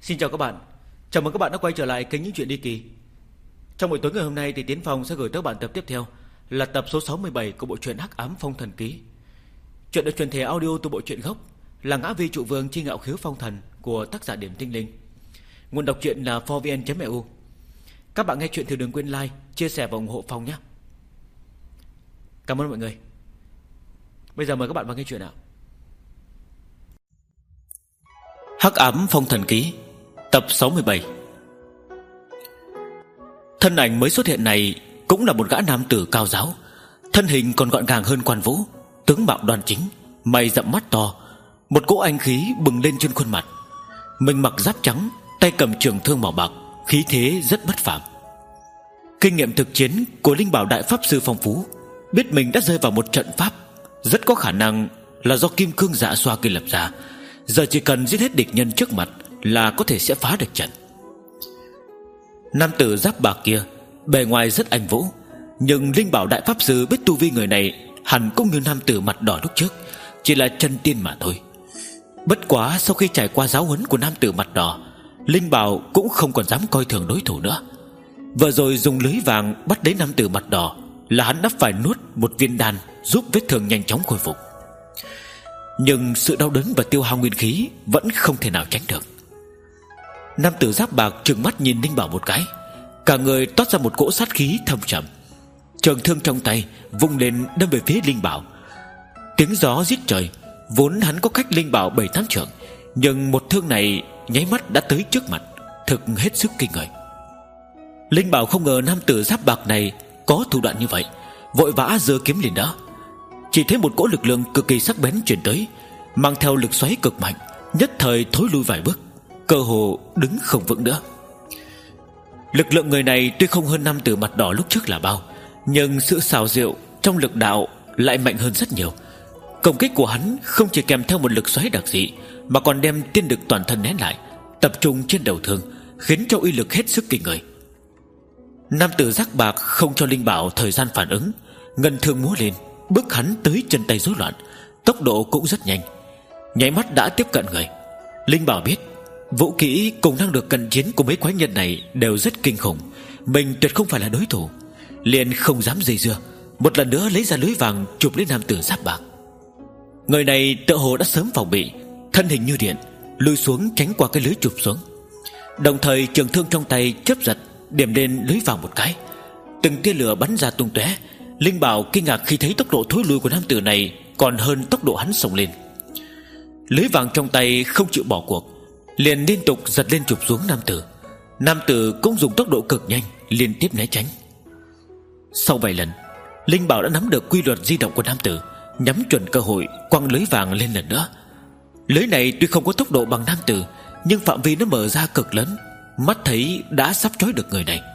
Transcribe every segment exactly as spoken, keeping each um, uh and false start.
Xin chào các bạn. Chào mừng các bạn đã quay trở lại kênh Những Chuyện Đi Kỳ. Trong buổi tối ngày hôm nay thì Tiến Phong sẽ gửi tới các bạn tập tiếp theo là tập số sáu mươi bảy của bộ truyện Hắc Ám Phong Thần Ký. Chuyện được truyền thể audio từ bộ truyện gốc là Ngã Vi Trụ Vương Chi Ngạo Khiếu Phong Thần của tác giả Điểm Tinh Linh. Nguồn đọc truyện là four v n chấm e u. Các bạn nghe chuyện thì đừng quên like, chia sẻ và ủng hộ Phong nhé. Cảm ơn mọi người. Bây giờ mời các bạn vào nghe chuyện nào. Hắc Ám Phong Thần Ký tập sáu mươi bảy. Thân ảnh mới xuất hiện này cũng là một gã nam tử cao giáo, thân hình còn gọn gàng hơn Quan Vũ, tướng mạo đoan chính, mày rậm mắt to, một cỗ anh khí bừng lên trên khuôn mặt. Mình mặc giáp trắng, tay cầm trường thương màu bạc, khí thế rất bất phàm. Kinh nghiệm thực chiến của linh bảo đại pháp sư phong phú, biết mình đã rơi vào một trận pháp rất có khả năng là do kim cương dạ xoa kia lập ra. Giờ chỉ cần giết hết địch nhân trước mặt là có thể sẽ phá được trận. Nam tử giáp bạc kia bề ngoài rất anh vũ, nhưng linh bảo đại pháp sư biết tu vi người này hẳn cũng như nam tử mặt đỏ lúc trước, chỉ là chân tiên mà thôi. Bất quá sau khi trải qua giáo huấn của nam tử mặt đỏ, linh bảo cũng không còn dám coi thường đối thủ nữa. Vừa rồi dùng lưới vàng bắt lấy nam tử mặt đỏ là hắn đã phải nuốt một viên đan giúp vết thương nhanh chóng khôi phục. Nhưng sự đau đớn và tiêu hao nguyên khí vẫn không thể nào tránh được. Nam tử giáp bạc trừng mắt nhìn linh bảo một cái, cả người toát ra một cỗ sát khí thâm trầm. Trường thương trong tay vung lên đâm về phía linh bảo. Tiếng gió rít trời. Vốn hắn có cách linh bảo bảy tám trượng, nhưng một thương này nháy mắt đã tới trước mặt, thực hết sức kinh người. Linh bảo không ngờ nam tử giáp bạc này có thủ đoạn như vậy, vội vã giơ kiếm lên đỡ. Chỉ thấy một cỗ lực lượng cực kỳ sắc bén truyền tới, mang theo lực xoáy cực mạnh, nhất thời thối lui vài bước, cơ hồ đứng không vững nữa. Lực lượng người này tuy không hơn nam tử mặt đỏ lúc trước là bao, nhưng sự xảo diệu trong lực đạo lại mạnh hơn rất nhiều. Công kích của hắn không chỉ kèm theo một lực xoáy đặc dị, mà còn đem tiên lực toàn thân nén lại, tập trung trên đầu thương, khiến cho uy lực hết sức kinh người. Nam tử giác bạc không cho linh bảo thời gian phản ứng, ngân thương múa lên, bước hắn tới chân tay rối loạn, tốc độ cũng rất nhanh, nháy mắt đã tiếp cận người. Linh bảo biết vũ kỹ cùng năng lực cận chiến của mấy quái nhân này đều rất kinh khủng, mình tuyệt không phải là đối thủ, liền không dám dây dưa, một lần nữa lấy ra lưới vàng chụp lấy nam tử giáp bạc. Người này tựa hồ đã sớm phòng bị, thân hình như điện lùi xuống tránh qua cái lưới chụp xuống, đồng thời trường thương trong tay chớp giật điểm lên lưới vàng một cái, từng tia lửa bắn ra tung tóe. Linh bảo kinh ngạc khi thấy tốc độ thối lui của nam tử này còn hơn tốc độ hắn xông lên. Lưới vàng trong tay không chịu bỏ cuộc, liền liên tục giật lên chụp xuống nam tử. Nam tử cũng dùng tốc độ cực nhanh liên tiếp né tránh. Sau vài lần, linh bảo đã nắm được quy luật di động của nam tử, nhắm chuẩn cơ hội quăng lưới vàng lên lần nữa. Lưới này tuy không có tốc độ bằng nam tử, nhưng phạm vi nó mở ra cực lớn, mắt thấy đã sắp trói được người này.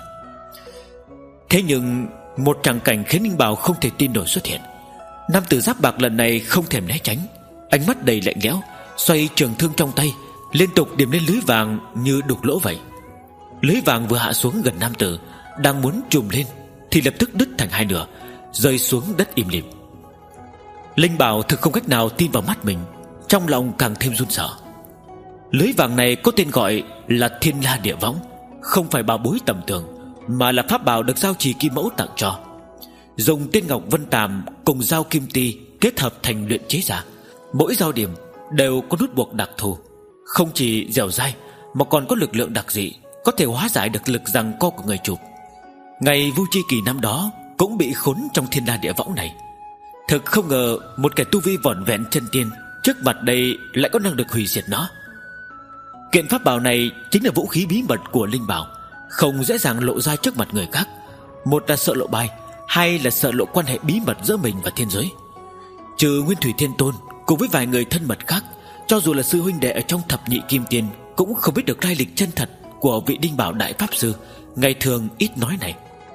Thế nhưng một tràng cảnh khiến linh bảo không thể tin nổi xuất hiện. Nam tử giáp bạc lần này không thèm né tránh, ánh mắt đầy lạnh lẽo, xoay trường thương trong tay liên tục điểm lên lưới vàng như đục lỗ vậy. Lưới vàng vừa hạ xuống gần nam tử, đang muốn trùm lên thì lập tức đứt thành hai nửa, rơi xuống đất im lìm. Linh bảo thực không cách nào tin vào mắt mình, trong lòng càng thêm run sợ. Lưới vàng này có tên gọi là Thiên La Địa Võng, không phải bảo bối tầm thường, mà là pháp bảo được giao trì kim mẫu tặng cho, dùng tiên ngọc vân tàm cùng dao kim ti kết hợp thành luyện chế ra. Mỗi dao điểm đều có nút buộc đặc thù, không chỉ dẻo dai mà còn có lực lượng đặc dị, có thể hóa giải được lực giằng co của người chụp. Ngày Vu Chi Kỳ năm đó cũng bị khốn trong Thiên La Địa Võng này. Thực không ngờ một kẻ tu vi vỏn vẹn chân tiên trước mặt đây lại có năng lực hủy diệt nó. Kiện pháp bảo này chính là vũ khí bí mật của linh bảo, không dễ dàng lộ ra trước mặt người khác. Một là sợ lộ bài, hai là sợ lộ quan hệ bí mật giữa mình và thiên giới. Trừ Nguyên Thủy Thiên Tôn cùng với vài người thân mật khác, cho dù là sư huynh đệ ở trong thập nhị kim tiên cũng không biết được lai lịch chân thật của vị linh bảo đại pháp sư ngày thường ít nói này.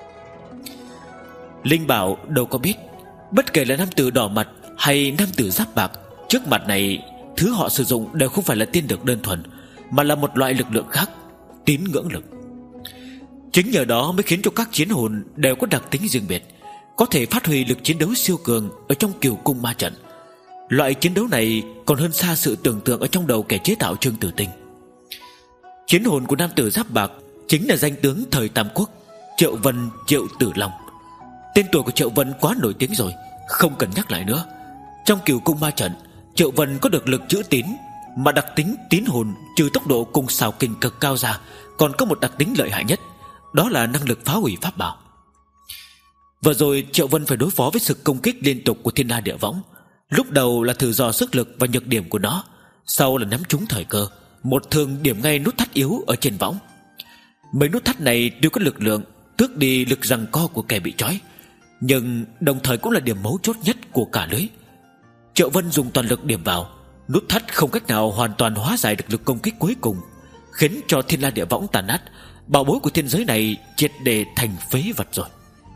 Linh bảo đâu có biết, bất kể là nam tử đỏ mặt hay nam tử giáp bạc, trước mặt này thứ họ sử dụng đều không phải là tiên lực đơn thuần, mà là một loại lực lượng khác, tín ngưỡng lực. Chính nhờ đó mới khiến cho các chiến hồn đều có đặc tính riêng biệt, có thể phát huy lực chiến đấu siêu cường ở trong Kiều Cung ma trận. Loại chiến đấu này còn hơn xa sự tưởng tượng ở trong đầu kẻ chế tạo Trương Tử Tinh. Chiến hồn của nam tử giáp bạc chính là danh tướng thời Tam Quốc, Triệu Vân Triệu Tử Long. Tên tuổi của Triệu Vân quá nổi tiếng rồi, không cần nhắc lại nữa. Trong Cửu Cung Ma trận, Triệu Vân có được lực chữ tín, mà đặc tính tín hồn trừ tốc độ cùng xảo kình cực cao ra, còn có một đặc tính lợi hại nhất, đó là năng lực phá hủy pháp bảo. Vừa rồi Triệu Vân phải đối phó với sự công kích liên tục của Thiên La Địa Võng. Lúc đầu là thử dò sức lực và nhược điểm của nó, sau là nắm trúng thời cơ, một thương điểm ngay nút thắt yếu ở trên võng. Mấy nút thắt này đều có lực lượng tước đi lực giằng co của kẻ bị trói, nhưng đồng thời cũng là điểm mấu chốt nhất của cả lưới. Triệu Vân dùng toàn lực điểm vào, nút thắt không cách nào hoàn toàn hóa giải được lực công kích cuối cùng, khiến cho Thiên La Địa Võng tàn nát. Bảo bối của thiên giới này triệt để thành phế vật rồi.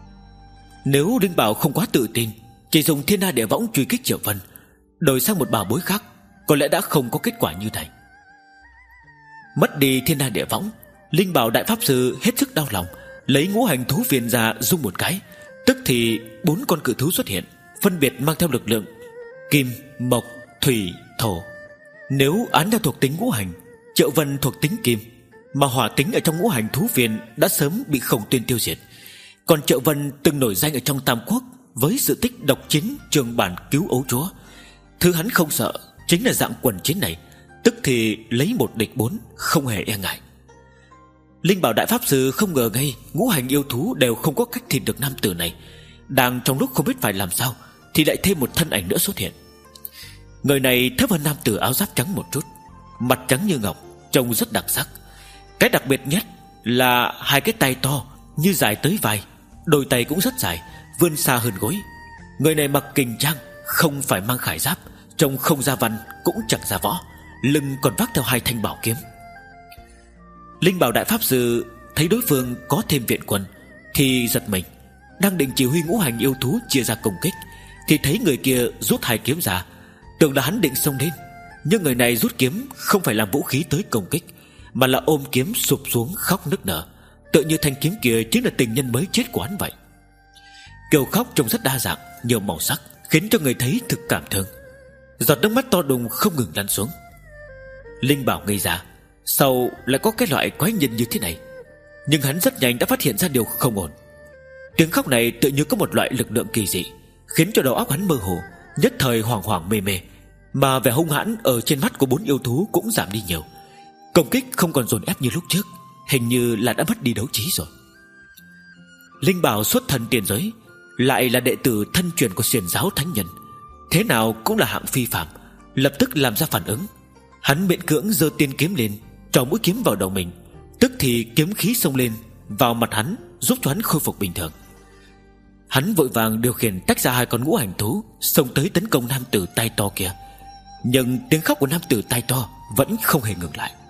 Nếu Linh Bảo không quá tự tin, chỉ dùng Thiên La Địa Võng truy kích Triệu Vân, đổi sang một bảo bối khác, có lẽ đã không có kết quả như này. Mất đi Thiên La Địa Võng, Linh Bảo Đại Pháp Sư hết sức đau lòng, lấy ngũ hành thú phiền ra rung một cái, tức thì bốn con cự thú xuất hiện, phân biệt mang theo lực lượng kim, mộc, thủy, thổ. Nếu án theo thuộc tính ngũ hành, Triệu Vân thuộc tính kim, mà hỏa tính ở trong ngũ hành thú phiền đã sớm bị Khổng Tuyên tiêu diệt. Còn Triệu Vân từng nổi danh ở trong Tam Quốc với sự tích độc chiến trường bản cứu ấu chúa. Thứ hắn không sợ chính là dạng quần chiến này, tức thì lấy một địch bốn, không hề e ngại. Linh Bảo Đại Pháp Sư không ngờ ngay ngũ hành yêu thú đều không có cách thịt được nam tử này. Đang trong lúc không biết phải làm sao, thì lại thêm một thân ảnh nữa xuất hiện. Người này thấp hơn nam tử áo giáp trắng một chút, mặt trắng như ngọc, trông rất đặc sắc. Cái đặc biệt nhất là hai cái tay to như dài tới vai, đôi tay cũng rất dài, vươn xa hơn gối. Người này mặc kình trang, không phải mang khải giáp, trông không ra văn cũng chẳng ra võ, lưng còn vác theo hai thanh bảo kiếm. Linh Bảo Đại Pháp Sư thấy đối phương có thêm viện quân thì giật mình, đang định chỉ huy ngũ hành yêu thú chia ra công kích, thì thấy người kia rút hai kiếm ra, tưởng là hắn định xông lên. Nhưng người này rút kiếm không phải làm vũ khí tới công kích, mà là ôm kiếm sụp xuống khóc nức nở, tựa như thanh kiếm kia chính là tình nhân mới chết của hắn vậy. Kiểu khóc trông rất đa dạng, nhiều màu sắc, khiến cho người thấy thực cảm thương. Giọt nước mắt to đùng không ngừng lăn xuống. Linh Bảo ngây ra, sau lại có cái loại quái nhân như thế này. Nhưng hắn rất nhanh đã phát hiện ra điều không ổn. Tiếng khóc này tự như có một loại lực lượng kỳ dị, khiến cho đầu óc hắn mơ hồ, nhất thời hoảng hoảng mê mê. Mà vẻ hung hãn ở trên mắt của bốn yêu thú cũng giảm đi nhiều. Công kích không còn dồn ép như lúc trước, hình như là đã mất đi đấu trí rồi. Linh Bảo xuất thân tiền giới, lại là đệ tử thân truyền của Xiển giáo thánh nhân, thế nào cũng là hạng phi phàm, lập tức làm ra phản ứng. Hắn miễn cưỡng giơ tiên kiếm lên, trỏ mũi kiếm vào đầu mình, tức thì kiếm khí xông lên vào mặt hắn, giúp cho hắn khôi phục bình thường. Hắn vội vàng điều khiển tách ra hai con ngũ hành thú, xông tới tấn công nam tử tay to kia. Nhưng tiếng khóc của nam tử tay to vẫn không hề ngừng lại.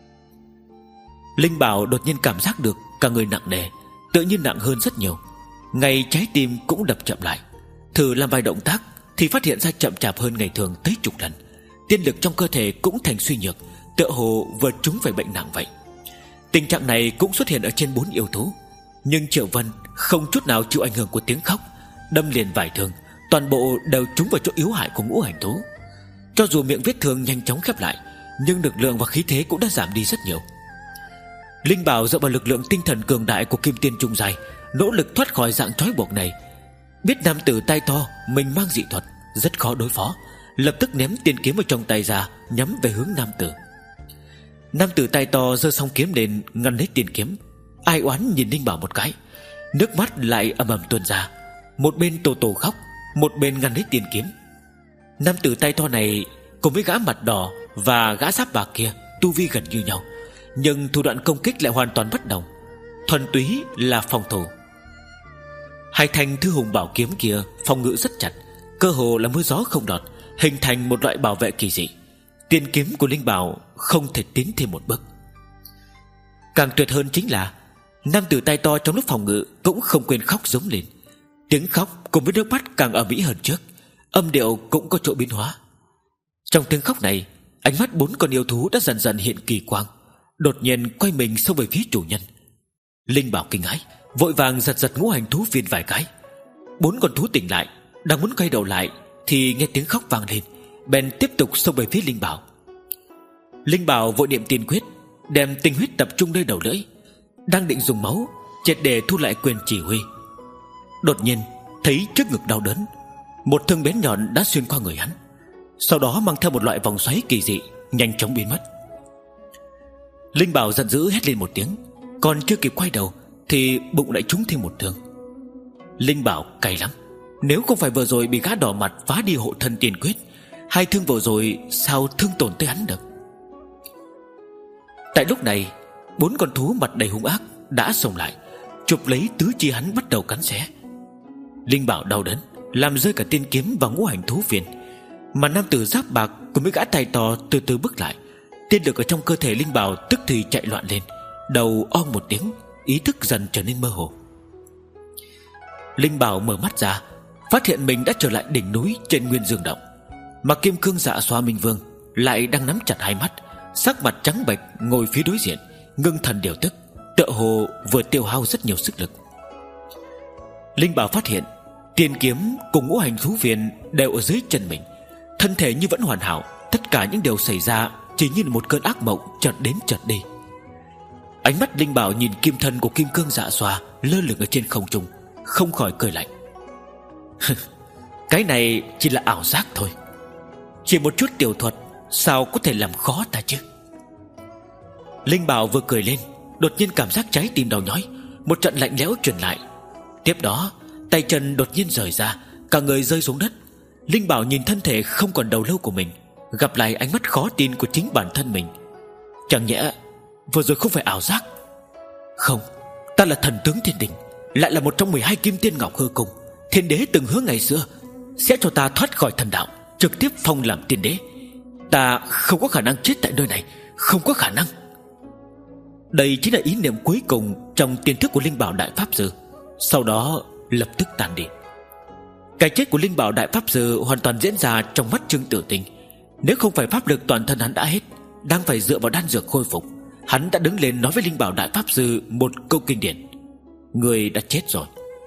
Linh Bảo đột nhiên cảm giác được cả người nặng nề, tự nhiên nặng hơn rất nhiều. Ngay trái tim cũng đập chậm lại. Thử làm vài động tác thì phát hiện ra chậm chạp hơn ngày thường tới chục lần. Tiên lực trong cơ thể cũng thành suy nhược, tựa hồ vừa trúng phải bệnh nặng vậy. Tình trạng này cũng xuất hiện ở trên bốn yêu thú. Nhưng Triệu Vân không chút nào chịu ảnh hưởng của tiếng khóc, đâm liền vài thương, toàn bộ đều trúng vào chỗ yếu hại của ngũ hành thú. Cho dù miệng vết thương nhanh chóng khép lại, nhưng lực lượng và khí thế cũng đã giảm đi rất nhiều. Linh Bảo dựa vào lực lượng tinh thần cường đại của Kim Tiên Trung Giai, nỗ lực thoát khỏi dạng trói buộc này. Biết nam tử tay to mình mang dị thuật, rất khó đối phó, lập tức ném tiên kiếm ở trong tay ra, nhắm về hướng nam tử. Nam tử tay to giơ song kiếm lên ngăn lấy tiên kiếm, ai oán nhìn Linh Bảo một cái, nước mắt lại ầm ầm tuôn ra. Một bên tổ tổ khóc, một bên ngăn lấy tiên kiếm. Nam tử tay to này cùng với gã mặt đỏ và gã giáp bạc kia tu vi gần như nhau, nhưng thủ đoạn công kích lại hoàn toàn bất đồng, thuần túy là phòng thủ. Hai thanh thư hùng bảo kiếm kia phòng ngự rất chặt, cơ hồ là mưa gió không đọt, hình thành một loại bảo vệ kỳ dị. Tiên kiếm của Linh Bảo không thể tiến thêm một bước. Càng tuyệt hơn chính là nam tử tay to trong lúc phòng ngự cũng không quên khóc giống lên. Tiếng khóc cùng với nước mắt càng ầm ĩ hơn trước, âm điệu cũng có chỗ biến hóa. Trong tiếng khóc này, ánh mắt bốn con yêu thú đã dần dần hiện kỳ quang, đột nhiên quay mình xông về phía chủ nhân. Linh Bảo kinh hãi, vội vàng giật giật ngũ hành thú viên vài cái. Bốn con thú tỉnh lại, đang muốn quay đầu lại thì nghe tiếng khóc vang lên, bèn tiếp tục xông về phía Linh Bảo. Linh Bảo vội niệm tiên quyết, đem tinh huyết tập trung nơi đầu lưỡi, đang định dùng máu triệt để thu lại quyền chỉ huy. Đột nhiên thấy trước ngực đau đớn, một thương bén nhọn đã xuyên qua người hắn, sau đó mang theo một loại vòng xoáy kỳ dị, nhanh chóng biến mất. Linh Bảo giận dữ hét lên một tiếng, còn chưa kịp quay đầu thì bụng lại trúng thêm một thương. Linh Bảo cay lắm, nếu không phải vừa rồi bị gã đỏ mặt phá đi hộ thân tiền quyết, hai thương vừa rồi sao thương tổn tới hắn được. Tại lúc này, bốn con thú mặt đầy hung ác đã xông lại, chụp lấy tứ chi hắn bắt đầu cắn xé. Linh Bảo đau đớn làm rơi cả tiên kiếm và ngũ hành thú phiền, mà nam tử giáp bạc cùng với gã tay to từ từ bước lại. Tiên lực ở trong cơ thể Linh Bảo tức thì chạy loạn lên, đầu ong một tiếng, ý thức dần trở nên mơ hồ. Linh Bảo mở mắt ra, phát hiện mình đã trở lại đỉnh núi trên Nguyên Dương Động, mà Kim Cương Dạ Xoa Minh Vương lại đang nắm chặt hai mắt, sắc mặt trắng bệch ngồi phía đối diện, ngưng thần điều tức, tựa hồ vừa tiêu hao rất nhiều sức lực. Linh Bảo phát hiện tiên kiếm cùng ngũ hành thú phiền đều ở dưới chân mình, thân thể như vẫn hoàn hảo. Tất cả những điều xảy ra chỉ như một cơn ác mộng chợt đến chợt đi. Ánh mắt Linh Bảo nhìn kim thân của Kim Cương Dạ Xoa lơ lửng ở trên không trung, không khỏi cười lạnh. Cái này chỉ là ảo giác thôi, chỉ một chút tiểu thuật sao có thể làm khó ta chứ. Linh Bảo vừa cười lên, đột nhiên cảm giác trái tim đau nhói, một trận lạnh lẽo truyền lại. Tiếp đó tay chân đột nhiên rời ra, cả người rơi xuống đất. Linh Bảo nhìn thân thể không còn đầu lâu của mình, gặp lại ánh mắt khó tin của chính bản thân mình. Chẳng nhẽ vừa rồi không phải ảo giác? Không, ta là thần tướng thiên đình, lại là một trong mười hai kim tiên ngọc hư cung. Thiên đế từng hứa ngày xưa sẽ cho ta thoát khỏi thần đạo, trực tiếp phong làm tiên đế. Ta không có khả năng chết tại nơi này, không có khả năng. Đây chính là ý niệm cuối cùng trong tiềm thức của Linh Bảo Đại Pháp Sư, sau đó lập tức tan đi. Cái chết của Linh Bảo Đại Pháp Sư hoàn toàn diễn ra trong mắt Trương Tử Tinh. Nếu không phải pháp lực toàn thân hắn đã hết, đang phải dựa vào đan dược khôi phục, hắn đã đứng lên nói với Linh Bảo Đại Pháp Sư một câu kinh điển: người đã chết rồi.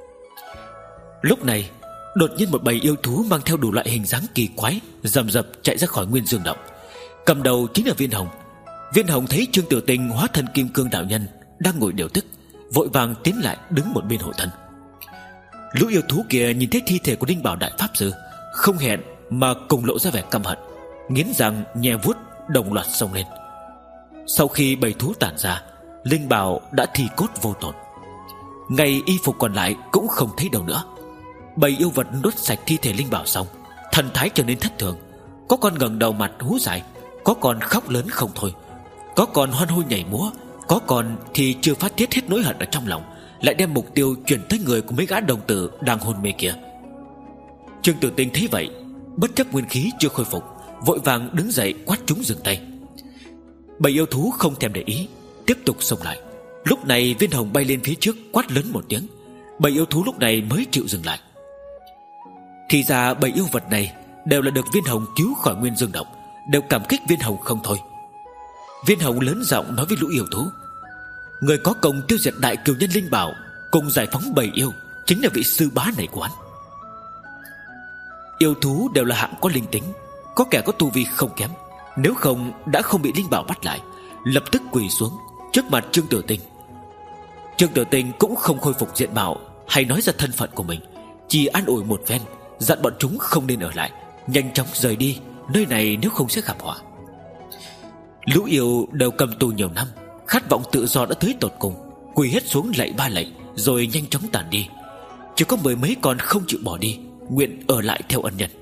Lúc này đột nhiên một bầy yêu thú mang theo đủ loại hình dáng kỳ quái rầm rập chạy ra khỏi Nguyên Dương Động. Cầm đầu chính là Viên Hồng. Viên Hồng thấy Trương Tử Tinh hóa thân Kim Cương đạo nhân đang ngồi điều tức, vội vàng tiến lại đứng một bên hộ thân. Lũ yêu thú kia nhìn thấy thi thể của Linh Bảo Đại Pháp Sư, không hẹn mà cùng lộ ra vẻ căm hận, nghiến răng nhè vuốt, đồng loạt xông lên. Sau khi bầy thú tản ra, Linh Bảo đã thi cốt vô tổn, ngay y phục còn lại cũng không thấy đâu nữa. Bầy yêu vật đốt sạch thi thể Linh Bảo xong, thần thái trở nên thất thường. Có con ngẩng đầu mặt hú dại, có con khóc lớn không thôi, có con hoan hô nhảy múa, có con thì chưa phát tiết hết nỗi hận ở trong lòng, lại đem mục tiêu chuyển tới người của mấy gã đồng tử đang hôn mê kia. Trương Tử Tinh thấy vậy, bất chấp nguyên khí chưa khôi phục, vội vàng đứng dậy quát chúng dừng tay. Bầy yêu thú không thèm để ý, tiếp tục xông lại. Lúc này Viên Hồng bay lên phía trước quát lớn một tiếng, bầy yêu thú lúc này mới chịu dừng lại. Thì ra bầy yêu vật này đều là được Viên Hồng cứu khỏi Nguyên Dương Động, đều cảm kích Viên Hồng không thôi. Viên Hồng lớn giọng nói với lũ yêu thú: người có công tiêu diệt đại cừu nhân Linh Bảo cùng giải phóng bầy yêu chính là vị sư bá này của hắn. Yêu thú đều là hạng có linh tính, có kẻ có tu vi không kém, nếu không đã không bị Linh Bảo bắt lại, lập tức quỳ xuống trước mặt Trương Tử Tinh. Trương Tử Tinh cũng không khôi phục diện mạo hay nói ra thân phận của mình, chỉ an ủi một phen, dặn bọn chúng không nên ở lại, nhanh chóng rời đi nơi này nếu không sẽ gặp họa. Lũ yêu đều cầm tù nhiều năm, khát vọng tự do đã tới tột cùng, quỳ hết xuống lạy ba lạy rồi nhanh chóng tàn đi. Chỉ có mười mấy con không chịu bỏ đi, nguyện ở lại theo ân nhân.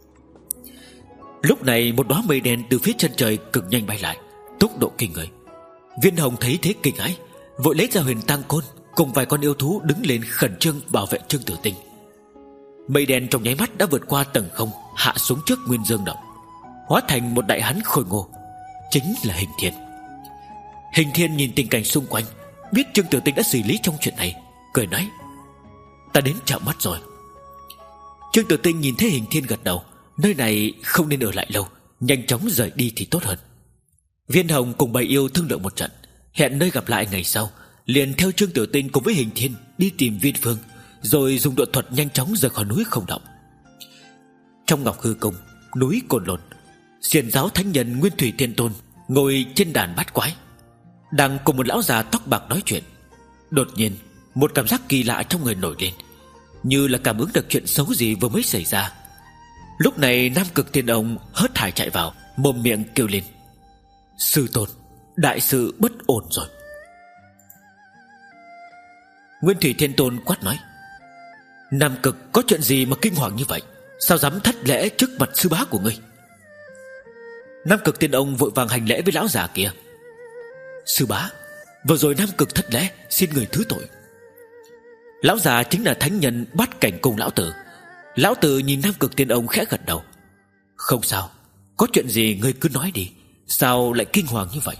Lúc này một đóa mây đen từ phía chân trời cực nhanh bay lại, tốc độ kinh người. Viên Hồng thấy thế kinh hãi, vội lấy ra huyền tang côn cùng vài con yêu thú đứng lên khẩn trương bảo vệ Trương Tử Tinh. Mây đen trong nháy mắt đã vượt qua tầng không, hạ xuống trước Nguyên Dương Động, hóa thành một đại hán khôi ngô, chính là Hình Thiên. Hình Thiên nhìn tình cảnh xung quanh, biết Trương Tử Tinh đã xử lý trong chuyện này, cười nói: ta đến chạm mắt rồi. Trương Tử Tinh nhìn thấy Hình Thiên gật đầu, nơi này không nên ở lại lâu, nhanh chóng rời đi thì tốt hơn. Viên Hồng cùng bầy yêu thương lượng một trận, hẹn nơi gặp lại ngày sau, liền theo Trương Tử Tinh cùng với Hình Thiên đi tìm Viên Phương, rồi dùng độ thuật nhanh chóng rời khỏi núi không động. Trong Ngọc Hư Cung, núi Cồn Lôn, xiển giáo thánh nhân Nguyên Thủy Thiên Tôn ngồi trên đàn bát quái. đang cùng một lão già tóc bạc nói chuyện. Đột nhiên một cảm giác kỳ lạ trong người nổi lên, như là cảm ứng được chuyện xấu gì vừa mới xảy ra. Lúc này Nam Cực Tiên Ông hớt hải chạy vào, mồm miệng kêu lên: sư tôn, đại sự bất ổn rồi. Nguyên Thủy Thiên Tôn quát nói: Nam Cực, có chuyện gì mà kinh hoàng như vậy? Sao dám thất lễ trước mặt sư bá của ngươi? Nam Cực Tiên Ông vội vàng hành lễ với lão già kia: sư bá, vừa rồi Nam Cực thất lễ, xin người thứ tội. Lão già chính là thánh nhân Bát Cảnh cùng lão tử. Lão tử nhìn Nam Cực Tiên Ông khẽ gật đầu: không sao, có chuyện gì ngươi cứ nói đi, sao lại kinh hoàng như vậy?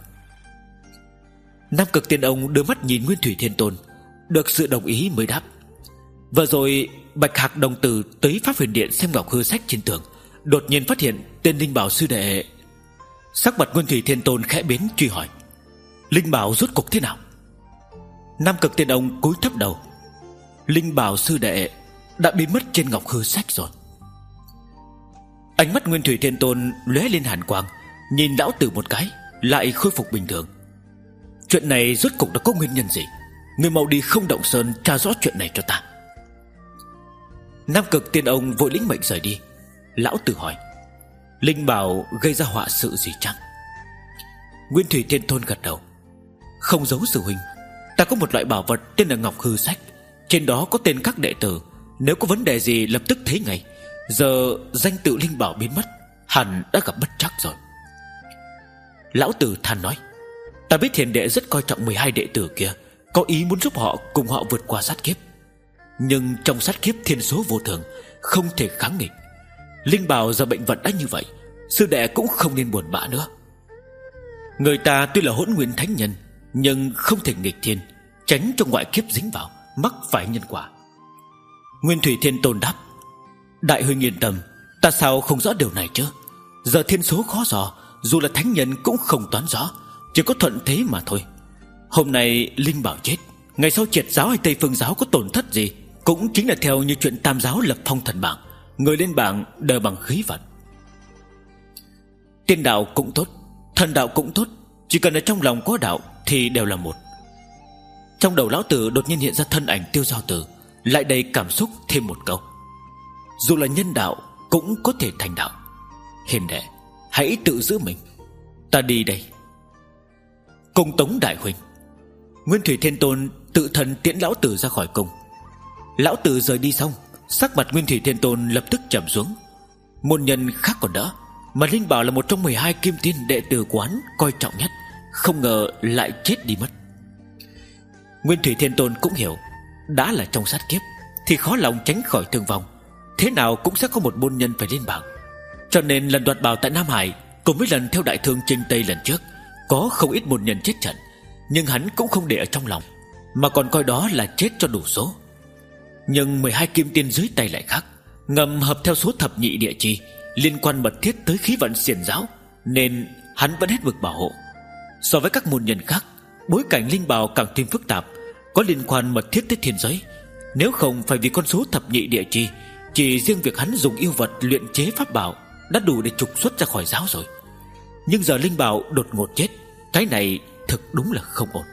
Nam Cực Tiên Ông đưa mắt nhìn Nguyên Thủy Thiên Tôn, được sự đồng ý mới đáp: vừa rồi Bạch Hạc đồng tử tới Pháp Huyền Điện xem ngọc hư sách trên tường, đột nhiên phát hiện tên Linh Bảo sư đệ. Sắc mặt Nguyên Thủy Thiên Tôn khẽ biến, truy hỏi: Linh Bảo rốt cục thế nào? Nam Cực Tiên Ông cúi thấp đầu: Linh Bảo sư đệ đã biến mất trên ngọc hư sách rồi. Ánh mắt Nguyên Thủy Thiên Tôn lóe lên hàn quang, nhìn lão tử một cái, lại khôi phục bình thường. Chuyện này rốt cục đã có nguyên nhân gì? Người mau đi Không Động Sơn tra rõ chuyện này cho ta. Nam Cực Tiên Ông vội lĩnh mệnh rời đi. Lão tử hỏi: Linh Bảo gây ra họa sự gì chăng? Nguyên Thủy Thiên Tôn gật đầu: không giấu sư huynh, ta có một loại bảo vật tên là ngọc hư sách, trên đó có tên các đệ tử, nếu có vấn đề gì lập tức thấy ngay. Giờ danh tự Linh Bảo biến mất, hẳn đã gặp bất trắc rồi. Lão tử than nói: ta biết Hiền đệ rất coi trọng mười hai đệ tử kia, có ý muốn giúp họ cùng họ vượt qua sát kiếp. Nhưng trong sát kiếp thiên số vô thường, không thể kháng nghịch. Linh Bảo giờ bệnh vận đã như vậy, sư đệ cũng không nên buồn bã nữa. Người ta tuy là hỗn nguyên thánh nhân, nhưng không thể nghịch thiên, tránh cho ngoại kiếp dính vào, mắc phải nhân quả. Nguyên Thủy Thiên Tôn đáp: đại huynh yên tâm, ta sao không rõ điều này chứ? Giờ thiên số khó dò, dù là thánh nhân cũng không toán rõ, chỉ có thuận thế mà thôi. Hôm nay Linh Bảo chết, ngày sau Triệt giáo hay Tây Phương giáo có tổn thất gì, cũng chính là theo như chuyện Tam giáo lập phong thần bảng, người lên bảng đều bằng khí vận. Tiên đạo cũng tốt, thần đạo cũng tốt, chỉ cần ở trong lòng có đạo thì đều là một. Trong đầu lão tử đột nhiên hiện ra thân ảnh Tiêu Giao Tử, lại đầy cảm xúc thêm một câu: dù là nhân đạo cũng có thể thành đạo. Hiền đệ, hãy tự giữ mình, ta đi đây. Cung tống đại huynh. Nguyên Thủy Thiên Tôn tự thân tiễn lão tử ra khỏi cung. Lão tử rời đi xong, sắc mặt Nguyên Thủy Thiên Tôn lập tức trầm xuống. Môn nhân khác còn đỡ, mà Linh Bảo là một trong mười hai kim tiên đệ tử quán coi trọng nhất, không ngờ lại chết đi mất. Nguyên Thủy Thiên Tôn cũng hiểu, đã là trong sát kiếp thì khó lòng tránh khỏi thương vong, thế nào cũng sẽ có một môn nhân phải lên bảng. Cho nên lần đoạt bảo tại Nam Hải cùng với lần theo đại thương Trinh Tây lần trước, có không ít môn nhân chết trận, nhưng hắn cũng không để ở trong lòng, mà còn coi đó là chết cho đủ số. Nhưng mười hai kim tiên dưới tay lại khác, ngầm hợp theo số thập nhị địa chi, liên quan mật thiết tới khí vận xiển giáo, nên hắn vẫn hết mực bảo hộ. So với các môn nhân khác, bối cảnh Linh Bảo càng thêm phức tạp, có liên quan mật thiết tới thiên giới. Nếu không phải vì con số thập nhị địa chi, chỉ riêng việc hắn dùng yêu vật luyện chế pháp bảo đã đủ để trục xuất ra khỏi giáo rồi. Nhưng giờ Linh Bảo đột ngột chết, cái này thực đúng là không ổn.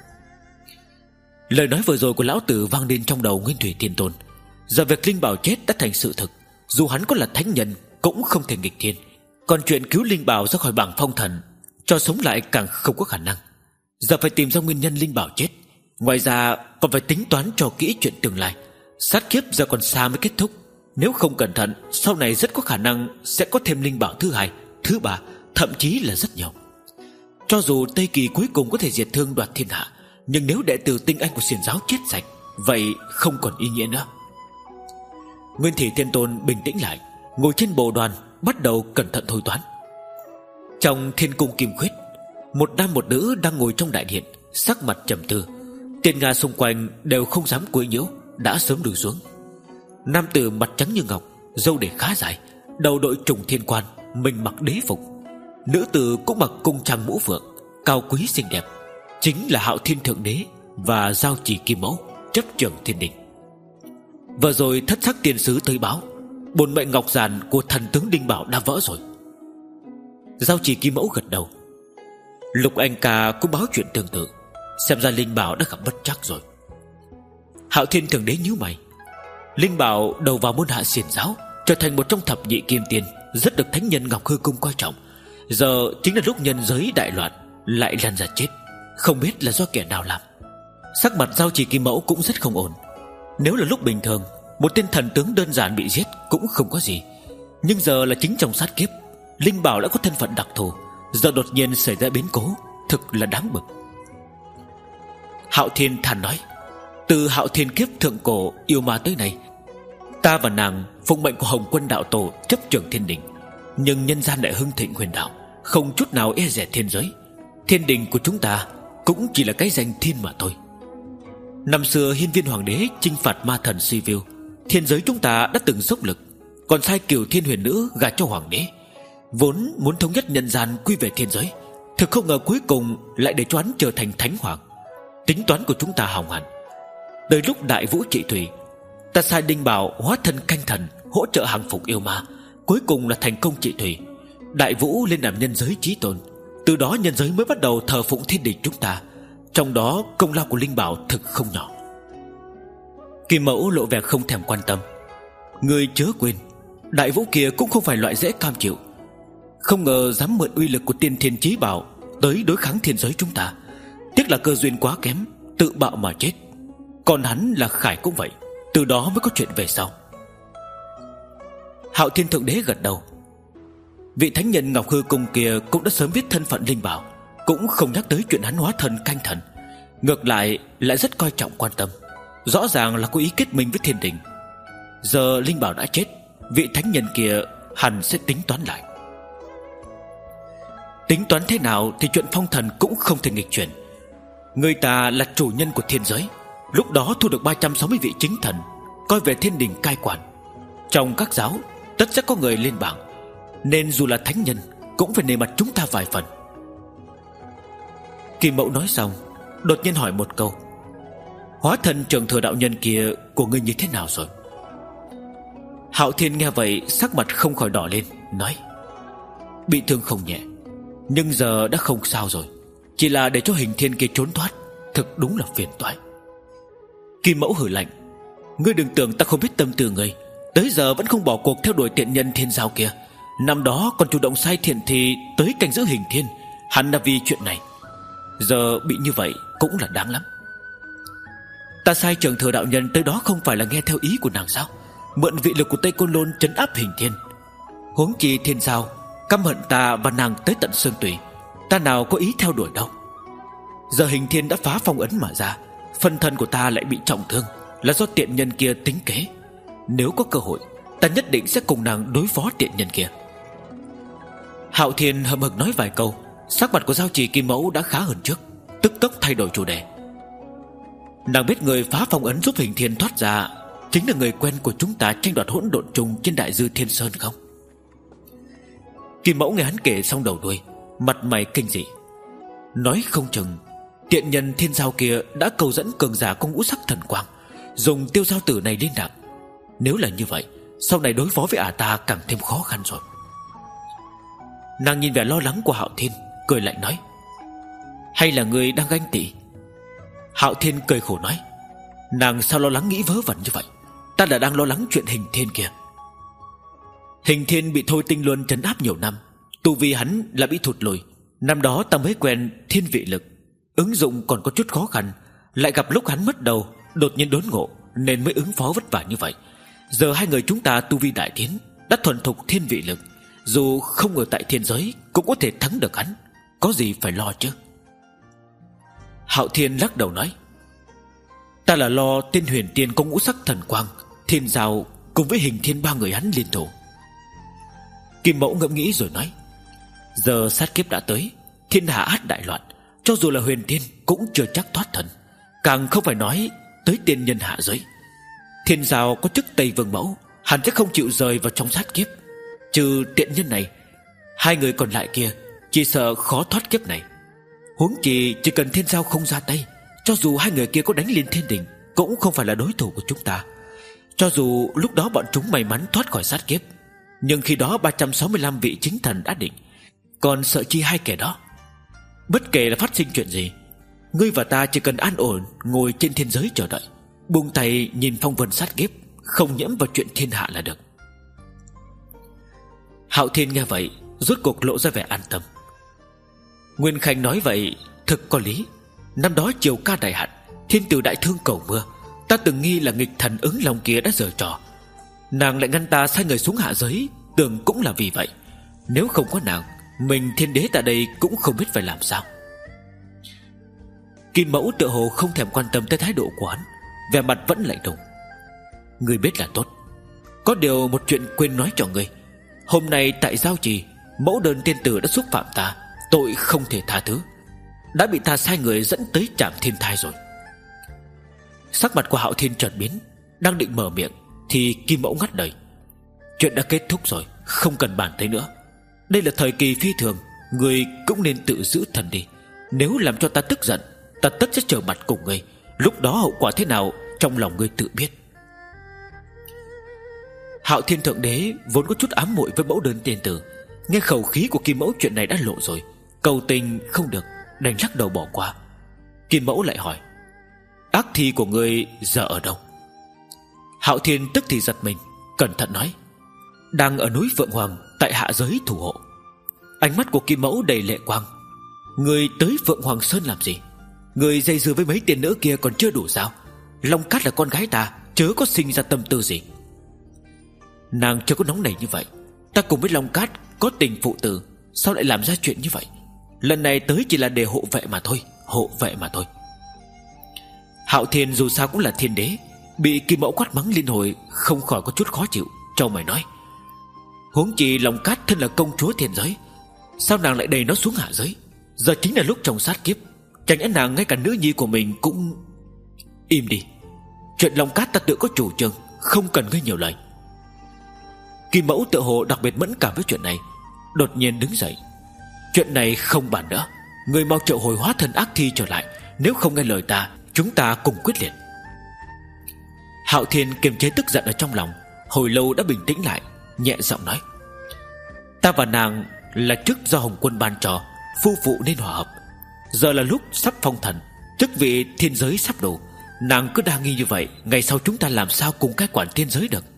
Lời nói vừa rồi của lão tử vang lên trong đầu Nguyên Thủy Thiên Tôn. Giờ việc Linh Bảo chết đã thành sự thực, dù hắn có là thánh nhân cũng không thể nghịch thiên. Còn chuyện cứu Linh Bảo ra khỏi bảng phong thần, cho sống lại càng không có khả năng. Giờ phải tìm ra nguyên nhân Linh Bảo chết, ngoài ra còn phải tính toán cho kỹ chuyện tương lai. Sát kiếp giờ còn xa mới kết thúc, nếu không cẩn thận, sau này rất có khả năng sẽ có thêm Linh Bảo thứ hai, thứ ba, thậm chí là rất nhiều. Cho dù Tây Kỳ cuối cùng có thể diệt thương đoạt thiên hạ, nhưng nếu đệ tử tinh anh của xiển giáo chết sạch, vậy không còn ý nghĩa nữa. Nguyên Thủy Thiên Tôn bình tĩnh lại, ngồi trên bồ đoàn, bắt đầu cẩn thận thôi toán. Trong Thiên Cung Kim Khuyết, một nam một nữ đang ngồi trong đại điện, sắc mặt trầm tư. Tiên Nga xung quanh đều không dám quấy nhiễu, đã sớm lùi xuống. Nam tử mặt trắng như ngọc, râu để khá dài, đầu đội trùng thiên quan, mình mặc đế phục. Nữ tử cũng mặc cung trang mũ phượng, cao quý xinh đẹp, chính là Hạo Thiên Thượng Đế và Giao Chỉ Kim Mẫu, chấp trưởng thiên đình. Vừa rồi thất sắc tiên sứ tới báo, bổn mệnh ngọc giản của thần tướng Đinh Bảo đã vỡ rồi. Giao Chỉ Kim Mẫu gật đầu. Lục Anh Ca cũng báo chuyện tương tự, Xem ra Linh Bảo đã gặp bất trắc rồi. Hạo Thiên Thượng Đế nhíu mày. Linh Bảo đầu vào môn hạ xiển giáo, trở thành một trong thập nhị kim tiên, rất được thánh nhân Ngọc Hư Cung coi trọng. Giờ chính là lúc nhân giới đại loạn, lại lăn ra chết, không biết là do kẻ nào làm. Sắc mặt Giao Chỉ Kim Mẫu cũng rất không ổn. Nếu là lúc bình thường, một tên thần tướng đơn giản bị giết cũng không có gì, nhưng giờ là chính trong sát kiếp, Linh Bảo đã có thân phận đặc thù, giờ đột nhiên xảy ra biến cố, thực là đáng bực. Hạo Thiên thản nói: từ Hạo Thiên kiếp thượng cổ yêu ma tới nay, ta và nàng phụng mệnh của Hồng Quân đạo tổ chấp trưởng thiên đình, nhưng nhân gian lại hưng thịnh huyền đạo, không chút nào e dè thiên giới. Thiên đình của chúng ta cũng chỉ là cái danh thiên mà thôi. Năm xưa Hiên Viên Hoàng đế chinh phạt ma thần Si Viu, thiên giới chúng ta đã từng dốc lực, còn sai Cửu Thiên Huyền Nữ gả cho hoàng đế, vốn muốn thống nhất nhân gian quy về thiên giới. Thực không ngờ cuối cùng lại để cho hắn trở thành thánh hoàng. Tính toán của chúng ta hỏng hẳn. Tới lúc đại vũ trị thủy, ta sai Đinh Bảo hóa thân canh thần, hỗ trợ hàng phục yêu ma, cuối cùng là thành công trị thủy. Đại vũ lên làm nhân giới chí tôn, từ đó nhân giới mới bắt đầu thờ phụng thiên đình chúng ta. Trong đó công lao của Linh Bảo thực không nhỏ. Kim Mẫu lộ vẻ không thèm quan tâm. Người chớ quên, đại vũ kia cũng không phải loại dễ cam chịu. Không ngờ dám mượn uy lực của tiên thiên chí bảo tới đối kháng thiên giới chúng ta. Tiếc là cơ duyên quá kém, tự bạo mà chết. Còn hắn là Khải cũng vậy, từ đó mới có chuyện về sau. Hạo Thiên Thượng Đế gật đầu. Vị thánh nhân Ngọc Hư Cung kia cũng đã sớm biết thân phận Linh Bảo, cũng không nhắc tới chuyện hắn hóa thần canh thần, ngược lại lại rất coi trọng quan tâm. Rõ ràng là có ý kết minh với thiên đình. Giờ Linh Bảo đã chết, vị thánh nhân kia hẳn sẽ tính toán lại. Tính toán thế nào thì chuyện phong thần cũng không thể nghịch chuyển. Người ta là chủ nhân của thiên giới, lúc đó thu được ba trăm sáu mươi vị chính thần, coi về thiên đình cai quản. Trong các giáo tất sẽ có người lên bảng, nên dù là thánh nhân cũng phải nể mặt chúng ta vài phần. Kim Mẫu nói xong, đột nhiên hỏi một câu: hóa thân Trường Thừa đạo nhân kia của ngươi như thế nào rồi? Hạo Thiên nghe vậy sắc mặt không khỏi đỏ lên, nói: bị thương không nhẹ, nhưng giờ đã không sao rồi. Chỉ là để cho Hình Thiên kia trốn thoát, thực đúng là phiền toái. Kim Mẫu hừ lạnh: ngươi đừng tưởng ta không biết tâm tư ngươi, tới giờ vẫn không bỏ cuộc theo đuổi tiện nhân Thiên Giao kia. Năm đó còn chủ động sai Thiện Thì tới canh giữ Hình Thiên, hẳn là vì chuyện này. Giờ bị như vậy cũng là đáng lắm. Ta sai Trường Thừa đạo nhân tới đó không phải là nghe theo ý của nàng sao? Mượn vị lực của Tây Côn Lôn trấn áp Hình Thiên. Huống chi Thiên Giao căm hận ta và nàng tới tận xương tủy, ta nào có ý theo đuổi đâu. Giờ Hình Thiên đã phá phong ấn mà ra, phân thân của ta lại bị trọng thương, là do tiện nhân kia tính kế. Nếu có cơ hội, ta nhất định sẽ cùng nàng đối phó tiện nhân kia. Hạo Thiên hậm hực nói vài câu, sắc mặt của Giao Chỉ Kim Mẫu đã khá hơn trước, tức tốc thay đổi chủ đề. Nàng biết người phá phong ấn giúp Hình Thiên thoát ra chính là người quen của chúng ta tranh đoạt hỗn độn trùng trên Đại Dư Thiên Sơn không? Kim Mẫu nghe hắn kể xong đầu đuôi, mặt mày kinh dị, nói không chừng tiện nhân Thiên Giao kia đã cầu dẫn cường giả có ngũ sắc thần quang, dùng tiêu giao tử này liên lạc. Nếu là như vậy, sau này đối phó với ả ta càng thêm khó khăn rồi. Nàng nhìn vẻ lo lắng của Hạo Thiên, cười lạnh nói: hay là người đang ganh tị? Hạo Thiên cười khổ nói: nàng sao lo lắng nghĩ vớ vẩn như vậy? Ta đã đang lo lắng chuyện Hình Thiên kia. Hình Thiên bị Thôi Tinh Luân trấn áp nhiều năm, tu vi hắn là bị thụt lùi. Năm đó ta mới quen thiên vị lực, ứng dụng còn có chút khó khăn, lại gặp lúc hắn mất đầu, đột nhiên đốn ngộ, nên mới ứng phó vất vả như vậy. Giờ hai người chúng ta tu vi đại tiến, đã thuần thục thiên vị lực, dù không ở tại thiên giới cũng có thể thắng được hắn, có gì phải lo chứ? Hạo Thiên lắc đầu nói: ta là lo tên Huyền Tiên có ngũ sắc thần quang, Thiên Giao cùng với Hình Thiên ba người hắn liên thủ. Kim Mẫu ngẫm nghĩ rồi nói: giờ sát kiếp đã tới, thiên hạ át đại loạn, cho dù là Huyền Tiên cũng chưa chắc thoát thần, càng không phải nói tới tiên nhân hạ giới. Thiên Giao có chức Tây Vương Mẫu, hắn sẽ không chịu rời vào trong sát kiếp. Trừ tiện nhân này, hai người còn lại kia chỉ sợ khó thoát kiếp này. Huống chi chỉ cần Thiên Giao không ra tay, cho dù hai người kia có đánh lên thiên đình cũng không phải là đối thủ của chúng ta. Cho dù lúc đó bọn chúng may mắn thoát khỏi sát kiếp, nhưng khi đó ba trăm sáu mươi lăm vị chính thần đã định, còn sợ chi hai kẻ đó. Bất kể là phát sinh chuyện gì, Ngươi và ta chỉ cần an ổn ngồi trên thiên giới chờ đợi, buông tay nhìn phong vân sát kiếp, không nhiễm vào chuyện thiên hạ là được. Hạo Thiên nghe vậy rốt cuộc lộ ra vẻ an tâm. Nguyên Khanh nói vậy thực có lý. Năm đó triều ca đại hạn, thiên tử đại thương cầu mưa, ta từng nghi là nghịch thần Ứng Long kia đã giở trò. Nàng lại ngăn ta sai người xuống hạ giới, tưởng cũng là vì vậy. Nếu không có nàng, mình thiên đế tại đây cũng không biết phải làm sao. Kim Mẫu tựa hồ không thèm quan tâm tới thái độ của hắn, vẻ mặt vẫn lạnh lùng. Ngươi biết là tốt. Có điều một chuyện quên nói cho ngươi. Hôm nay tại Giao Trì, mẫu đơn tiên tử đã xúc phạm ta, tội không thể tha thứ, đã bị ta sai người dẫn tới trạm thiên thai rồi. Sắc mặt của Hạo Thiên chợt biến, đang định mở miệng thì Kim Mẫu ngắt lời. Chuyện đã kết thúc rồi, không cần bàn tới nữa. Đây là thời kỳ phi thường, ngươi cũng nên tự giữ thần đi. Nếu làm cho ta tức giận, ta tất sẽ trở mặt cùng ngươi. Lúc đó hậu quả thế nào trong lòng ngươi tự biết. Hạo Thiên thượng đế vốn có chút ám muội với mẫu đơn tiên tử, nghe khẩu khí của Kim Mẫu chuyện này đã lộ rồi, cầu tình không được, đành lắc đầu bỏ qua. Kim Mẫu lại hỏi, ác thi của ngươi giờ ở đâu? Hạo Thiên tức thì giật mình, cẩn thận nói, đang ở núi Phượng Hoàng, tại hạ giới thủ hộ. Ánh mắt của Kim Mẫu đầy lệ quang. Ngươi tới Phượng Hoàng Sơn làm gì? Ngươi dây dưa với mấy tiền nữ kia còn chưa đủ sao? Long Cát là con gái ta, chớ có sinh ra tâm tư gì. Nàng chưa có nóng nảy như vậy. Ta cùng với Long Cát có tình phụ tử, sao lại làm ra chuyện như vậy? Lần này tới chỉ là để hộ vệ mà thôi, hộ vệ mà thôi. Hạo Thiên dù sao cũng là thiên đế, bị Kim Mẫu quát mắng liên hồi, không khỏi có chút khó chịu, trao mày nói, huống chi Long Cát thân là công chúa thiên giới, sao nàng lại đẩy nó xuống hạ giới? Giờ chính là lúc trong sát kiếp, chẳng lẽ nàng ngay cả nữ nhi của mình cũng... Im đi, chuyện Long Cát ta tự có chủ trương, không cần ngươi nhiều lời. Kim Mẫu tựa hồ đặc biệt mẫn cảm với chuyện này, đột nhiên đứng dậy. Chuyện này không bàn nữa, người mau triệu hồi hóa thân ác thi trở lại, nếu không nghe lời ta, chúng ta cùng quyết liệt. Hạo Thiên kiềm chế tức giận ở trong lòng, hồi lâu đã bình tĩnh lại, nhẹ giọng nói, ta và nàng là chức do Hồng Quân ban cho, phu phụ nên hòa hợp. Giờ là lúc sắp phong thần, chức vị thiên giới sắp đủ. Nàng cứ đa nghi như vậy, ngày sau chúng ta làm sao cùng cai quản thiên giới được?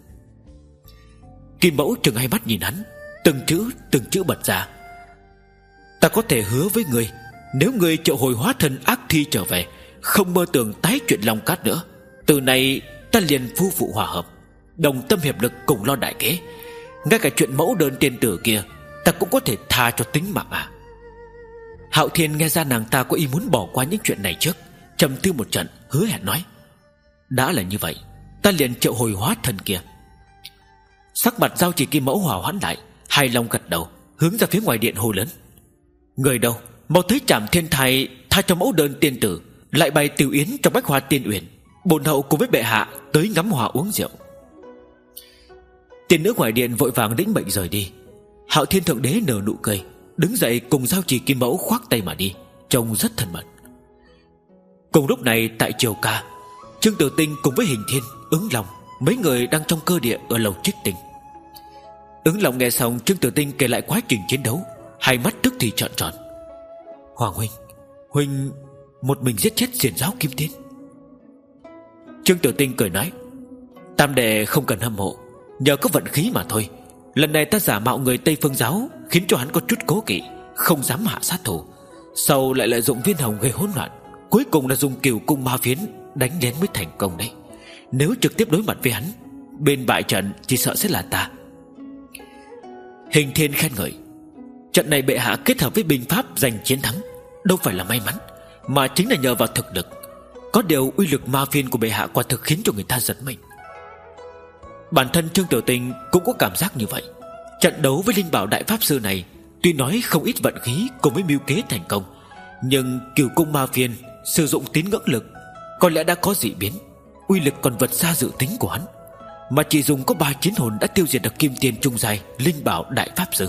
Kim Mẫu trừng hai mắt nhìn hắn, từng chữ từng chữ bật ra. Ta có thể hứa với ngươi, nếu ngươi triệu hồi hóa thân ác thi trở về, không mơ tưởng tái chuyện Long Cát nữa. Từ nay ta liền phu phụ hòa hợp, đồng tâm hiệp lực cùng lo đại kế. Ngay cả chuyện mẫu đơn tiên tử kia ta cũng có thể tha cho tính mạng à? Hạo Thiên nghe ra nàng ta có ý muốn bỏ qua những chuyện này trước, trầm tư một trận, hứa hẹn nói, đã là như vậy, ta liền triệu hồi hóa thân kia. Sắc mặt Giao Chỉ Kim Mẫu hòa hoãn lại, hài lòng gật đầu, hướng ra phía ngoài điện hô lớn, người đâu, mau tới trạm thiên thai tha cho mẫu đơn tiên tử, lại bày tiểu yến trong Bách Hoa Tiên Uyển. Bổn hậu cùng với bệ hạ tới ngắm hoa uống rượu. Tiên nữ ngoài điện vội vàng lĩnh mệnh rời đi. Hạo Thiên thượng đế nở nụ cười, đứng dậy cùng Giao Chỉ Kim Mẫu khoác tay mà đi, trông rất thân mật. Cùng lúc này tại triều ca, Trương Tử Tinh cùng với Hình Thiên, Ứng Long, mấy người đang trong cơ địa ở lầu Trích Tinh. Ứng Long nghe xong Trương Tử Tinh kể lại quá trình chiến đấu, hai mắt tức thì trợn tròn. Hoàng huynh, huynh một mình giết chết xiển giáo Kim Tiên. Trương Tử Tinh cười nói, tam đệ không cần hâm mộ, nhờ có vận khí mà thôi. Lần này ta giả mạo người Tây Phương giáo, khiến cho hắn có chút cố kỵ, không dám hạ sát thủ. Sau lại lợi dụng viên hồng gây hỗn loạn, cuối cùng là dùng cửu cung ma phiến đánh lén mới thành công đấy. Nếu trực tiếp đối mặt với hắn, bên bại trận chỉ sợ sẽ là ta. Hình Thiên khen ngợi, trận này bệ hạ kết hợp với binh pháp giành chiến thắng, đâu phải là may mắn, mà chính là nhờ vào thực lực. Có điều uy lực ma phiên của bệ hạ quả thực khiến cho người ta giật mình. Bản thân Trương Tiểu Tinh cũng có cảm giác như vậy. Trận đấu với linh bảo đại pháp sư này, tuy nói không ít vận khí cùng với mưu kế thành công, nhưng cửu cung ma phiên sử dụng tín ngưỡng lực có lẽ đã có dị biến, uy lực còn vượt xa dự tính của hắn, mà chỉ dùng có ba chiến hồn đã tiêu diệt được kim tiên trung giai linh bảo đại pháp sư.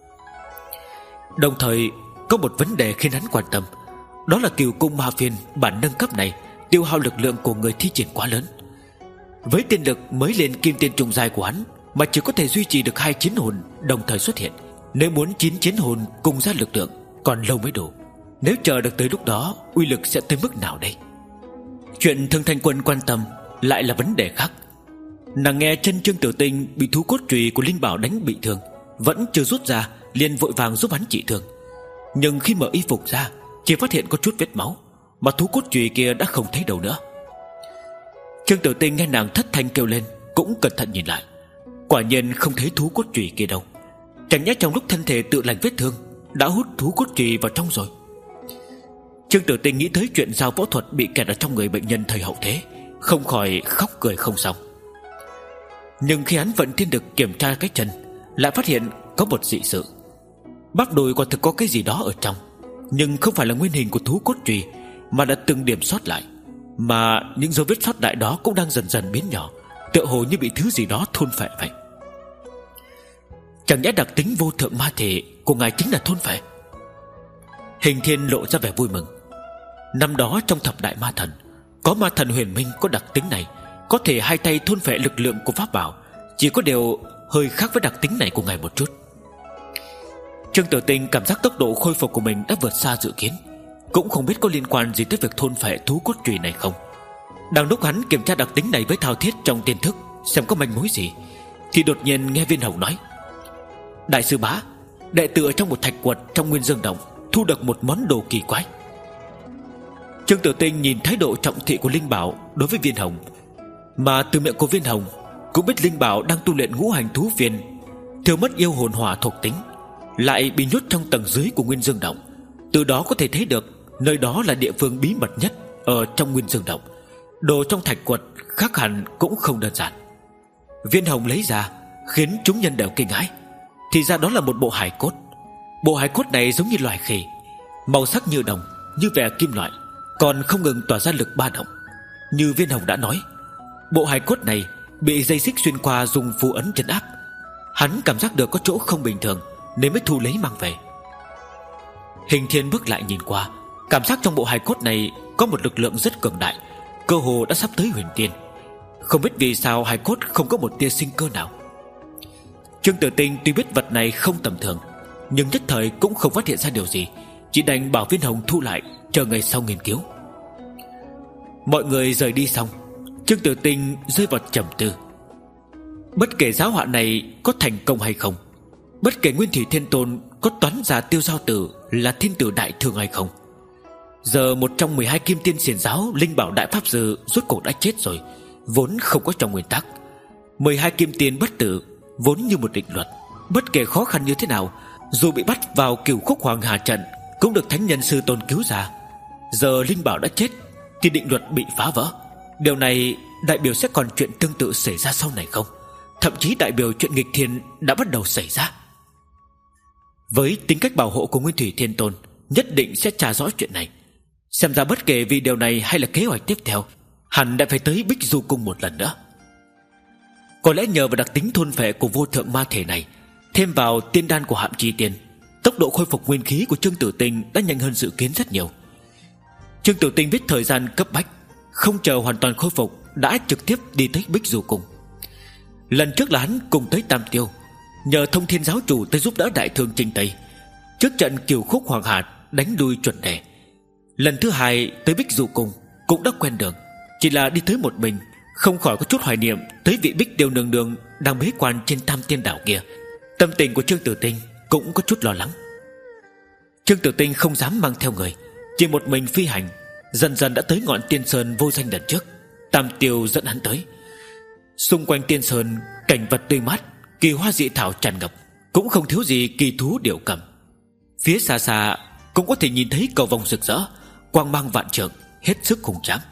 Đồng thời có một vấn đề khiến hắn quan tâm, đó là cửu cung ma phiên bản nâng cấp này tiêu hao lực lượng của người thi triển quá lớn. Với tiên lực mới lên kim tiên trung giai của hắn mà chỉ có thể duy trì được hai chiến hồn đồng thời xuất hiện, nếu muốn chín chiến hồn cùng ra lực lượng còn lâu mới đủ. Nếu chờ được tới lúc đó, uy lực sẽ tới mức nào đây? Chuyện Thương Thanh Quân quan tâm lại là vấn đề khác. Nàng nghe chân Trương Tử Tinh bị thú cốt chùy của Linh Bảo đánh bị thương, vẫn chưa rút ra, liền vội vàng giúp hắn trị thương. Nhưng khi mở y phục ra, chỉ phát hiện có chút vết máu, mà thú cốt chùy kia đã không thấy đâu nữa. Trương Tử Tinh nghe nàng thất thanh kêu lên, cũng cẩn thận nhìn lại. Quả nhiên không thấy thú cốt chùy kia đâu. Chẳng nhẽ trong lúc thân thể tự lành vết thương đã hút thú cốt chùy vào trong rồi. Trương Tử Tinh nghĩ tới chuyện dao võ thuật bị kẹt ở trong người bệnh nhân thời hậu thế, không khỏi khóc cười không xong. Nhưng khi hắn vận thiên lực kiểm tra cái chân, lại phát hiện có một dị sự. Bắp đùi quả thực có cái gì đó ở trong, nhưng không phải là nguyên hình của thú cốt chùy, mà là từng điểm sót lại. Mà những dấu vết sót lại đó cũng đang dần dần biến nhỏ, tựa hồ như bị thứ gì đó thôn phệ vậy. Chẳng nhẽ đặc tính vô thượng ma thể của ngài chính là thôn phệ? Hình Thiên lộ ra vẻ vui mừng. Năm đó trong thập đại ma thần, có ma thần huyền minh có đặc tính này, có thể hai tay thôn phệ lực lượng của pháp bảo. Chỉ có điều hơi khác với đặc tính này của ngài một chút. Trương Tử Tinh cảm giác tốc độ khôi phục của mình đã vượt xa dự kiến, cũng không biết có liên quan gì tới việc thôn phệ thú cốt chùy này không. Đang lúc hắn kiểm tra đặc tính này với thao thiết trong tiên thức, xem có manh mối gì, thì đột nhiên nghe Viên Hồng nói: đại sư bá, đệ tử ở trong một thạch quật trong Nguyên Dương Động thu được một món đồ kỳ quái. Trương Tử Tinh nhìn thái độ trọng thị của Linh Bảo đối với Viên Hồng, mà từ miệng của Viên Hồng cũng biết Linh Bảo đang tu luyện ngũ hành thú phiên, thiếu mất yêu hồn hỏa thuộc tính, lại bị nhốt trong tầng dưới của Nguyên Dương Động. Từ đó có thể thấy được nơi đó là địa phương bí mật nhất ở trong Nguyên Dương Động. Đồ trong thạch quật khác hẳn cũng không đơn giản. Viên Hồng lấy ra khiến chúng nhân đều kinh hãi. Thì ra đó là một bộ hài cốt. Bộ hài cốt này giống như loài khỉ, màu sắc như đồng, như vẻ kim loại, còn không ngừng tỏa ra lực ba động. Như Viên Hồng đã nói, bộ hài cốt này bị dây xích xuyên qua dùng phù ấn trấn áp. Hắn cảm giác được có chỗ không bình thường nên mới thu lấy mang về. Hình Thiên bước lại nhìn qua, cảm giác trong bộ hài cốt này có một lực lượng rất cường đại, cơ hồ đã sắp tới huyền tiên. Không biết vì sao hài cốt không có một tia sinh cơ nào. Trương Tử Tinh tuy biết vật này không tầm thường, nhưng nhất thời cũng không phát hiện ra điều gì, chỉ đành bảo Viên Hồng thu lại, chờ ngày sau nghiên cứu. Mọi người rời đi xong, Trương Tử Tinh rơi vào trầm tư. Bất kể giáo họa này có thành công hay không, bất kể Nguyên Thủy Thiên Tôn có toán giả Tiêu Giao Tử là thiên tử đại thương hay không, giờ một trong mười hai kim tiên xiển giáo Linh Bảo Đại Pháp Sư rốt cuộc đã chết rồi, vốn không có trong nguyên tắc. Mười hai kim tiên bất tử vốn như một định luật, bất kể khó khăn như thế nào, dù bị bắt vào Cửu Khúc Hoàng Hà trận cũng được Thánh Nhân Sư Tôn cứu ra. Giờ Linh Bảo đã chết thì định luật bị phá vỡ. Điều này đại biểu sẽ còn chuyện tương tự xảy ra sau này không? Thậm chí đại biểu chuyện nghịch thiên đã bắt đầu xảy ra. Với tính cách bảo hộ của Nguyên Thủy Thiên Tôn, nhất định sẽ tra rõ chuyện này. Xem ra bất kể vì điều này hay là kế hoạch tiếp theo, hẳn đã phải tới Bích Du Cung một lần nữa. Có lẽ nhờ vào đặc tính thôn phệ của vô thượng ma thể này, thêm vào tiên đan của Hạm Chi Tiên, tốc độ khôi phục nguyên khí của Trương Tử Tinh đã nhanh hơn dự kiến rất nhiều. Trương Tử Tinh biết thời gian cấp bách, không chờ hoàn toàn khôi phục đã trực tiếp đi tới Bích Du Cung. Lần trước là hắn cùng tới Tam Tiêu, nhờ Thông Thiên giáo chủ tới giúp đỡ đại thương Trinh Tây, trước trận Cửu Khúc Hoàng Hà đánh lui chuẩn đề. Lần thứ hai tới Bích Du Cung cũng đã quen đường, chỉ là đi tới một mình, không khỏi có chút hoài niệm tới vị Bích Tiêu nương nương đang bế quan trên Tam Tiên đảo kia. Tâm tình của Trương Tử Tinh cũng có chút lo lắng. Trương Tử Tinh không dám mang theo người, chỉ một mình phi hành, dần dần đã tới ngọn Tiên Sơn vô danh lần trước. Tam Tiêu dẫn hắn tới. Xung quanh Tiên Sơn cảnh vật tươi mát, kỳ hoa dị thảo tràn ngập, cũng không thiếu gì kỳ thú điểu cầm. Phía xa xa cũng có thể nhìn thấy cầu vồng rực rỡ, quang mang vạn trượng, hết sức hùng tráng.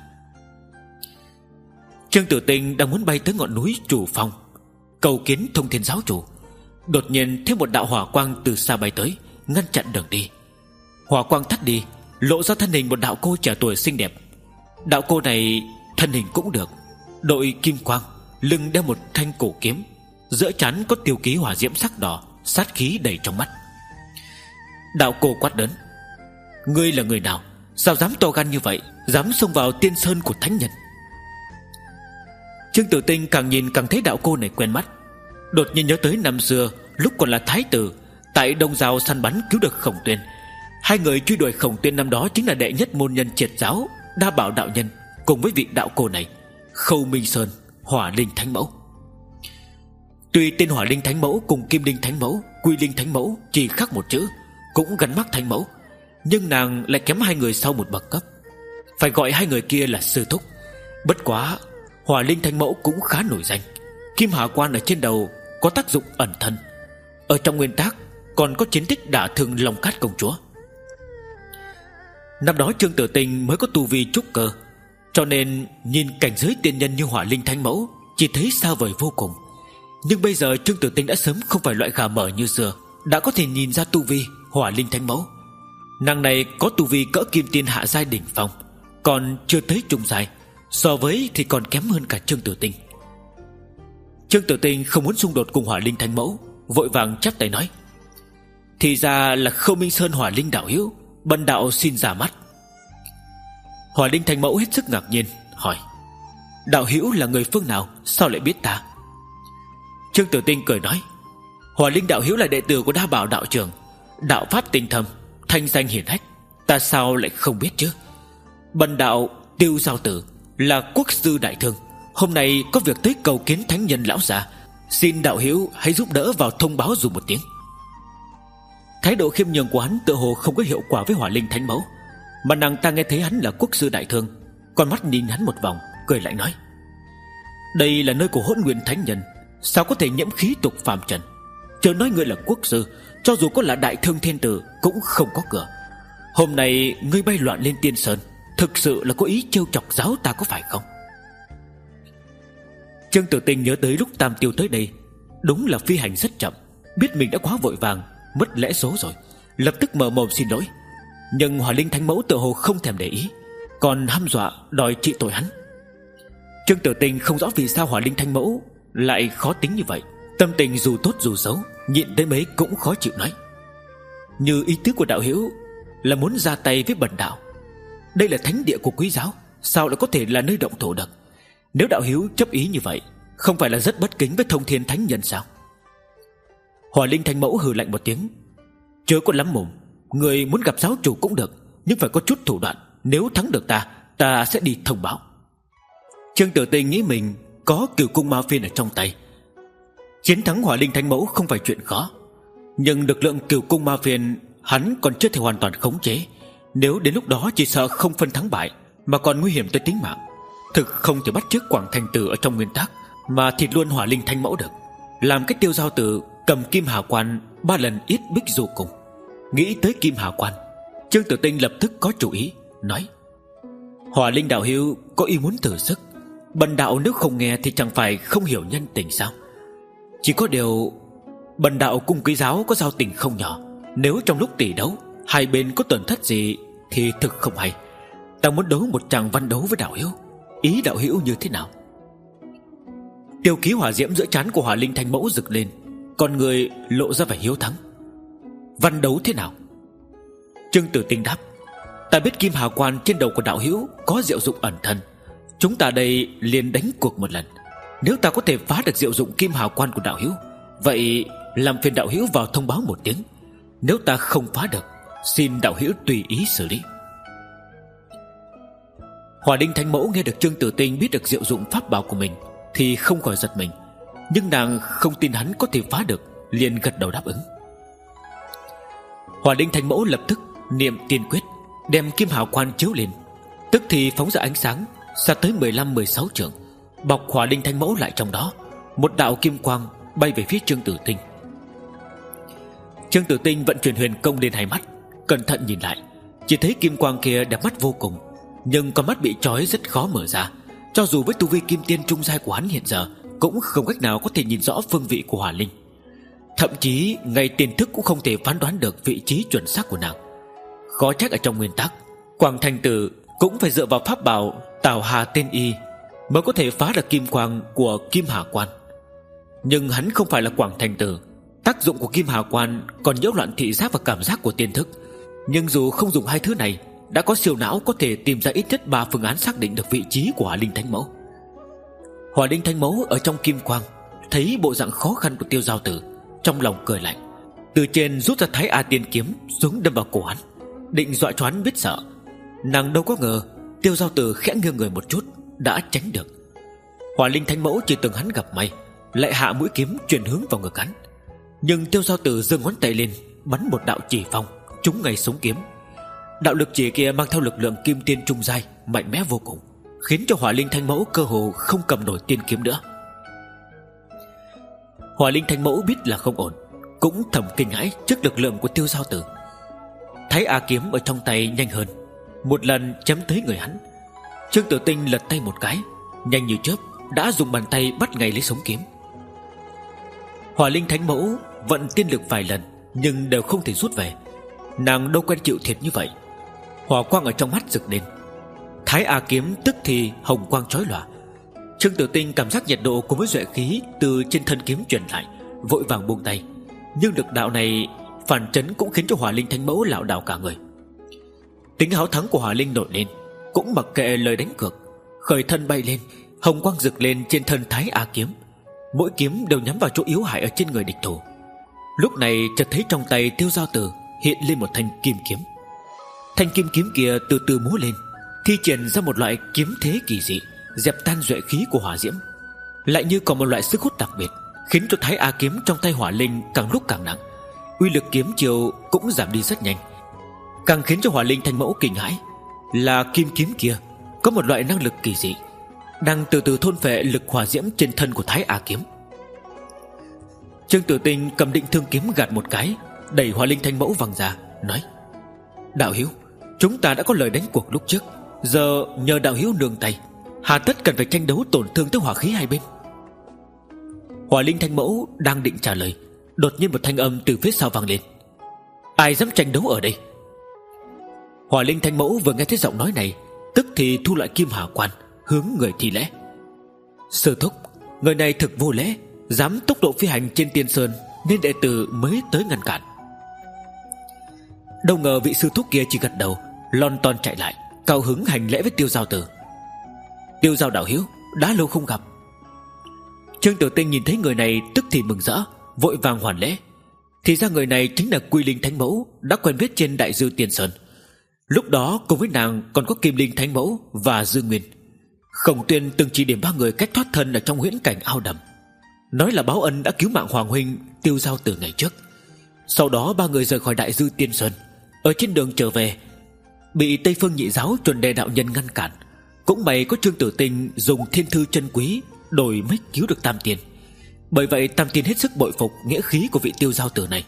Trương Tử Tinh đang muốn bay tới ngọn núi Chủ Phong cầu kiến Thông Thiên giáo chủ, đột nhiên thấy một đạo hỏa quang từ xa bay tới, ngăn chặn đường đi. Hỏa quang tắt đi, lộ ra thân hình một đạo cô trẻ tuổi xinh đẹp. Đạo cô này thân hình cũng được, đội kim quang, lưng đeo một thanh cổ kiếm, giữa trán có tiêu ký hỏa diễm sắc đỏ, sát khí đầy trong mắt. Đạo cô quát lớn: ngươi là người nào, sao dám to gan như vậy, dám xông vào Tiên Sơn của thánh nhân? Trương Tử Tinh càng nhìn càng thấy đạo cô này quen mắt, đột nhiên nhớ tới năm xưa lúc còn là thái tử, tại Đông Giao săn bắn cứu được Khổng Tuyên, Hai người truy đuổi Khổng Tuyên năm đó chính là đệ nhất môn nhân triệt giáo Đa Bảo đạo nhân cùng với vị đạo cô này, Khâu Minh Sơn, Hỏa Linh Thánh Mẫu. Tuy tên Hỏa Linh Thánh Mẫu cùng Kim Linh Thánh Mẫu, Quy Linh Thánh Mẫu chỉ khác một chữ, cũng gắn mác Thánh Mẫu, nhưng nàng lại kém hai người sau một bậc cấp, phải gọi hai người kia là sư thúc. Bất quá Hỏa Linh Thánh Mẫu cũng khá nổi danh. Kim Hà Quan ở trên đầu có tác dụng ẩn thân, ở trong nguyên tác còn có chiến tích đả thương Long Cát công chúa. Năm đó Trương Tử Tinh mới có tu vi trúc cơ, cho nên nhìn cảnh giới tiên nhân như Hỏa Linh Thánh Mẫu chỉ thấy xa vời vô cùng. Nhưng bây giờ Trương Tử Tinh đã sớm không phải loại gà mờ như xưa, đã có thể nhìn ra tu vi Hỏa Linh Thánh Mẫu. Nàng này có tu vi cỡ kim tiên hạ giai đỉnh phong, còn chưa tới trung giai, so với thì còn kém hơn cả Trương Tử Tinh. Trương Tử Tinh không muốn xung đột cùng Hỏa Linh Thánh Mẫu, vội vàng chắp tay nói: thì ra là Khâu Minh Sơn Hỏa Linh đạo hữu, bần đạo xin ra mắt. Hỏa Linh Thánh Mẫu hết sức ngạc nhiên hỏi: đạo hữu là người phương nào, sao lại biết ta? Trương Tử Tinh cười nói: Hỏa Linh đạo hữu là đệ tử của Đa Bảo đạo trưởng, đạo pháp tinh thâm, thanh danh hiển hách, ta sao lại không biết chứ? Bần đạo Tiêu Giao Tử là quốc sư đại thương, hôm nay có việc tới cầu kiến thánh nhân lão già, xin đạo hữu hãy giúp đỡ vào thông báo dù một tiếng. Thái độ khiêm nhường của hắn tựa hồ không có hiệu quả với Hỏa Linh Thánh Mẫu, mà nàng ta nghe thấy hắn là quốc sư đại thương, con mắt nhìn hắn một vòng, cười lại nói: đây là nơi của Hỗn Nguyên Thánh Nhân, sao có thể nhiễm khí tục phàm trần? Chớ nói ngươi là quốc sư, cho dù có là đại thương thiên tử cũng không có cửa. Hôm nay ngươi bay loạn lên Tiên Sơn, thực sự là có ý trêu chọc giáo ta có phải không? Trương Tử Tinh nhớ tới lúc Tam Tiêu tới đây, đúng là phi hành rất chậm, biết mình đã quá vội vàng, mất lẽ số rồi, lập tức mở mồm xin lỗi. Nhưng Hỏa Linh Thánh Mẫu tựa hồ không thèm để ý, còn hăm dọa đòi trị tội hắn. Trương Tử Tinh không rõ vì sao Hỏa Linh Thánh Mẫu lại khó tính như vậy, tâm tình dù tốt dù xấu, nhịn tới mấy cũng khó chịu nói: như ý tứ của đạo hữu là muốn ra tay với bần đạo, đây là thánh địa của quý giáo, sao lại có thể là nơi động thổ được? Nếu đạo hữu chấp ý như vậy, không phải là rất bất kính với Thông Thiên Thánh Nhân sao? Hỏa Linh Thánh Mẫu hừ lạnh một tiếng: chớ có lắm mồm, người muốn gặp giáo chủ cũng được, nhưng phải có chút thủ đoạn, nếu thắng được ta, ta sẽ đi thông báo. Trương Tử Tinh nghĩ mình có Cửu Cung Ma Phiên ở trong tay, chiến thắng Hỏa Linh Thánh Mẫu không phải chuyện khó, nhưng lực lượng Cửu Cung Ma Phiên hắn còn chưa thể hoàn toàn khống chế, nếu đến lúc đó chỉ sợ không phân thắng bại, mà còn nguy hiểm tới tính mạng. Thực không thể bắt chước Quảng Thành Tử ở trong nguyên tắc mà thịt luôn Hỏa Linh Thánh Mẫu được, làm cái Tiêu Giao Tử cầm Kim Hà Quan ba lần ít bích du cùng. Nghĩ tới Kim Hà Quan, Trương Tử Tinh lập tức có chủ ý, nói: Hỏa Linh đạo hữu có ý muốn thử sức, bần đạo nếu không nghe thì chẳng phải không hiểu nhân tình sao? Chỉ có điều bần đạo cùng quý giáo có giao tình không nhỏ, nếu trong lúc tỷ đấu hai bên có tổn thất gì thì thực không hay. Ta muốn đấu một tràng văn đấu với đạo hữu, ý đạo hữu như thế nào? Tiêu ký hỏa diễm giữa trán của Hỏa Linh Thánh Mẫu rực lên, con người lộ ra vẻ hiếu thắng. Văn đấu thế nào? Trương Tử Tinh đáp: ta biết Kim Hà Quan trên đầu của đạo hữu có diệu dụng ẩn thân, chúng ta đây liền đánh cuộc một lần. Nếu ta có thể phá được diệu dụng Kim Hà Quan của đạo hữu, vậy làm phiền đạo hữu vào thông báo một tiếng. Nếu ta không phá được, xin đạo hữu tùy ý xử lý. Hỏa Linh Thánh Mẫu nghe được Trương Tử Tinh biết được diệu dụng pháp bảo của mình thì không khỏi giật mình, nhưng nàng không tin hắn có thể phá được, liền gật đầu đáp ứng. Hỏa Linh Thánh Mẫu lập tức niệm tiên quyết, đem Kim Hà Quan chiếu lên, tức thì phóng ra ánh sáng xa tới mười lăm mười sáu trượng, bọc Hỏa Linh Thánh Mẫu lại trong đó. Một đạo kim quang bay về phía Trương Tử Tinh. Trương Tử Tinh vận chuyển huyền công lên hai mắt, cẩn thận nhìn lại, chỉ thấy kim quang kia đẹp mắt vô cùng, nhưng con mắt bị trói rất khó mở ra. Cho dù với tu vi kim tiên trung giai của hắn hiện giờ, cũng không cách nào có thể nhìn rõ phương vị của Hỏa Linh. Thậm chí ngay tiên thức cũng không thể phán đoán được vị trí chuẩn xác của nàng. Khó trách ở trong nguyên tắc, Quảng Thành Tử cũng phải dựa vào pháp bảo Tào Hà Tên Y mới có thể phá được kim quang của Kim Hà Quan. Nhưng hắn không phải là Quảng Thành Tử, tác dụng của Kim Hà Quan còn nhiễu loạn thị giác và cảm giác của tiên thức. Nhưng dù không dùng hai thứ này, đã có siêu não có thể tìm ra ít nhất ba phương án xác định được vị trí của Hỏa Linh Thánh Mẫu. Hỏa Linh Thánh Mẫu ở trong kim quang thấy bộ dạng khó khăn của Tiêu Giao Tử, trong lòng cười lạnh, từ trên rút ra Thái A Tiên kiếm xuống đâm vào cổ hắn. định dọa cho hắn biết sợ. Nàng đâu có ngờ Tiêu Giao Tử khẽ nghiêng người một chút đã tránh được. Hỏa Linh Thánh Mẫu chỉ tưởng hắn gặp may, lại hạ mũi kiếm chuyển hướng vào ngực hắn. Nhưng Tiêu Giao Tử giơ ngón tay lên, bắn một đạo chỉ phong trúng ngay sống kiếm. Đạo lực chỉ kia mang theo lực lượng kim tiên trung giai mạnh mẽ vô cùng, khiến cho Hỏa Linh Thánh Mẫu cơ hồ không cầm nổi tiên kiếm nữa. Hỏa Linh Thánh Mẫu biết là không ổn, cũng thầm kinh hãi trước lực lượng của Tiêu Giao Tử. Thái A kiếm ở trong tay nhanh hơn, một lần chém tới người hắn. Trương Tử Tinh lật tay một cái, nhanh như chớp đã dùng bàn tay bắt ngay lấy sống kiếm. Hỏa Linh Thánh Mẫu vận tiên lực vài lần nhưng đều không thể rút về. Nàng đâu quen chịu thiệt như vậy. Hỏa quang ở trong mắt rực lên, Thái A kiếm tức thì hồng quang chói lòa. Trương Tử Tinh cảm giác nhiệt độ cùng với duệ khí từ trên thân kiếm truyền lại, vội vàng buông tay. Nhưng lực đạo này phản chấn cũng khiến cho Hỏa Linh Thánh Mẫu lảo đảo cả người. Tính háo thắng của Hỏa Linh nổi lên, cũng mặc kệ lời đánh cược, khởi thân bay lên, hồng quang rực lên trên thân Thái A kiếm. Mỗi kiếm đều nhắm vào chỗ yếu hại ở trên người địch thủ. Lúc này chợt thấy trong tay Tiêu Giao Tử hiện lên một thanh kim kiếm. Thanh kim kiếm kia từ từ múa lên, thi triển ra một loại kiếm thế kỳ dị, dẹp tan duệ khí của hỏa diễm. Lại như còn một loại sức hút đặc biệt, khiến cho Thái A kiếm trong tay Hỏa Linh càng lúc càng nặng. Uy lực kiếm chiều cũng giảm đi rất nhanh. Càng khiến cho Hỏa Linh Thánh Mẫu kinh hãi là kim kiếm kia có một loại năng lực kỳ dị, đang từ từ thôn phệ lực hỏa diễm trên thân của Thái A kiếm. Trương Tử Tinh cầm định thương kiếm gạt một cái, đẩy Hỏa Linh Thánh Mẫu văng ra, nói: Đạo hữu, chúng ta đã có lời đánh cuộc lúc trước, giờ nhờ đạo hữu nương tay, hà tất cần phải tranh đấu tổn thương tới hỏa khí hai bên. Hỏa Linh Thánh Mẫu đang định trả lời, đột nhiên một thanh âm từ phía sau vang lên: Ai dám tranh đấu ở đây? Hỏa Linh Thánh Mẫu vừa nghe thấy giọng nói này, tức thì thu lại kim hà quan, hướng người thi lễ: Sư thúc, người này thực vô lễ, dám tốc độ phi hành trên tiên sơn, nên đệ tử mới tới ngăn cản. Đâu ngờ vị sư thúc kia chỉ gật đầu, lon ton chạy lại, cao hứng hành lễ với Tiêu Giao Tử: Tiêu Giao đạo hữu, đã lâu không gặp. Trương Tử Tinh nhìn thấy người này tức thì mừng rỡ, vội vàng hoàn lễ. Thì ra người này chính là Quy Linh Thánh Mẫu đã quen biết trên Đại Dư Tiên Sơn. Lúc đó cùng với nàng còn có Kim Linh Thánh Mẫu và Dương Nguyên. Khổng Tuyên từng chỉ điểm ba người cách thoát thân ở trong huyễn cảnh ao đầm, nói là báo ân đã cứu mạng Hoàng huynh Tiêu Giao Tử ngày trước. Sau đó ba người rời khỏi Đại Dư Tiên Sơn, ở trên đường trở về bị Tây Phương Nhị Giáo Chuẩn Đề đạo nhân ngăn cản. Cũng may có Trương Tử Tinh dùng thiên thư chân quý đổi mới cứu được Tam Tiên. Bởi vậy Tam Tiên hết sức bội phục nghĩa khí của vị Tiêu Giao Tử này.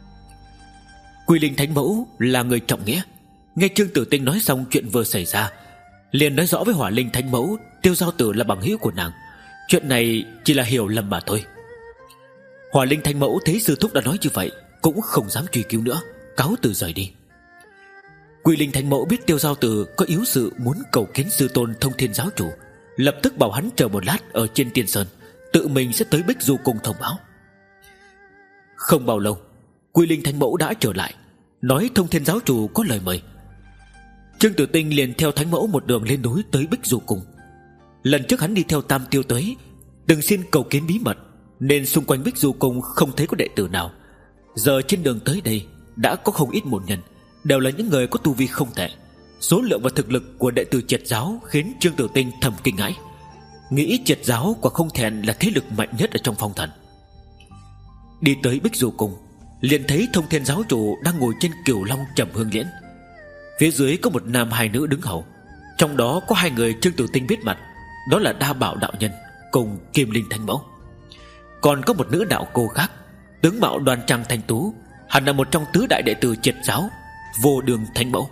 Quy Linh Thánh Mẫu là người trọng nghĩa, nghe Trương Tử Tinh nói xong chuyện vừa xảy ra, liền nói rõ với Hỏa Linh Thánh Mẫu Tiêu Giao Tử là bằng hữu của nàng, chuyện này chỉ là hiểu lầm mà thôi. Hỏa Linh Thánh Mẫu thấy sư thúc đã nói như vậy, cũng không dám truy cứu nữa, cáo từ rời đi. Quy Linh Thánh Mẫu biết Tiêu Giao Tử có yếu sự muốn cầu kiến sư tôn Thông Thiên Giáo Chủ, lập tức bảo hắn chờ một lát ở trên Tiên Sơn, tự mình sẽ tới Bích Du Cung thông báo. Không bao lâu, Quy Linh Thánh Mẫu đã trở lại, nói Thông Thiên Giáo Chủ có lời mời. Trương Tử Tinh liền theo Thánh Mẫu một đường lên núi tới Bích Du Cung. Lần trước hắn đi theo Tam Tiêu tới, từng xin cầu kiến bí mật, nên xung quanh Bích Du Cung không thấy có đệ tử nào. Giờ trên đường tới đây đã có không ít môn nhân, đều là những người có tu vi không tệ. Số lượng và thực lực của đệ tử Triệt Giáo khiến Trương Tử Tinh thầm kinh hãi, nghĩ Triệt Giáo quả không thẹn là thế lực mạnh nhất ở trong phong thần. Đi tới Bích Du Cung, liền thấy Thông Thiên Giáo Chủ đang ngồi trên Cửu Long Trầm Hương Liễn. Phía dưới có một nam hai nữ đứng hầu, trong đó có hai người Trương Tử Tinh biết mặt, đó là Đa Bảo đạo nhân cùng Kim Linh Thánh Mẫu. Còn có một nữ đạo cô khác, tướng mạo đoan trang thanh tú, hẳn là một trong tứ đại đệ tử Triệt Giáo, Vô Đường Thánh Mẫu.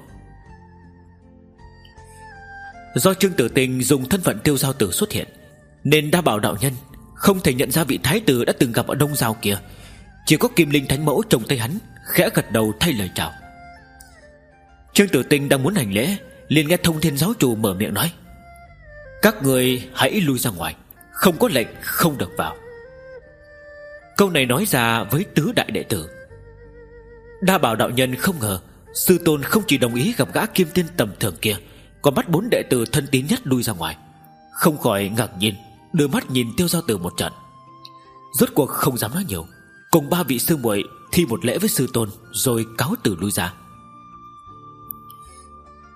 Do Trương Tử Tinh dùng thân phận Tiêu Giao Tử xuất hiện, nên Đa Bảo đạo nhân không thể nhận ra vị thái tử đã từng gặp ở Đông Giao kia. Chỉ có Kim Linh Thánh Mẫu trông thấy hắn, khẽ gật đầu thay lời chào. Trương Tử Tinh đang muốn hành lễ, liền nghe Thông Thiên Giáo Chủ mở miệng nói: Các người hãy lui ra ngoài, không có lệnh không được vào. Câu này nói ra với tứ đại đệ tử. Đa Bảo đạo nhân không ngờ sư tôn không chỉ đồng ý gặp gã kim tiên tầm thường kia, còn bắt bốn đệ tử thân tín nhất lui ra ngoài, không khỏi ngạc nhiên, đưa mắt nhìn Tiêu Giao Tử một trận. Rốt cuộc không dám nói nhiều, cùng ba vị sư muội thi một lễ với sư tôn, rồi cáo từ lui ra.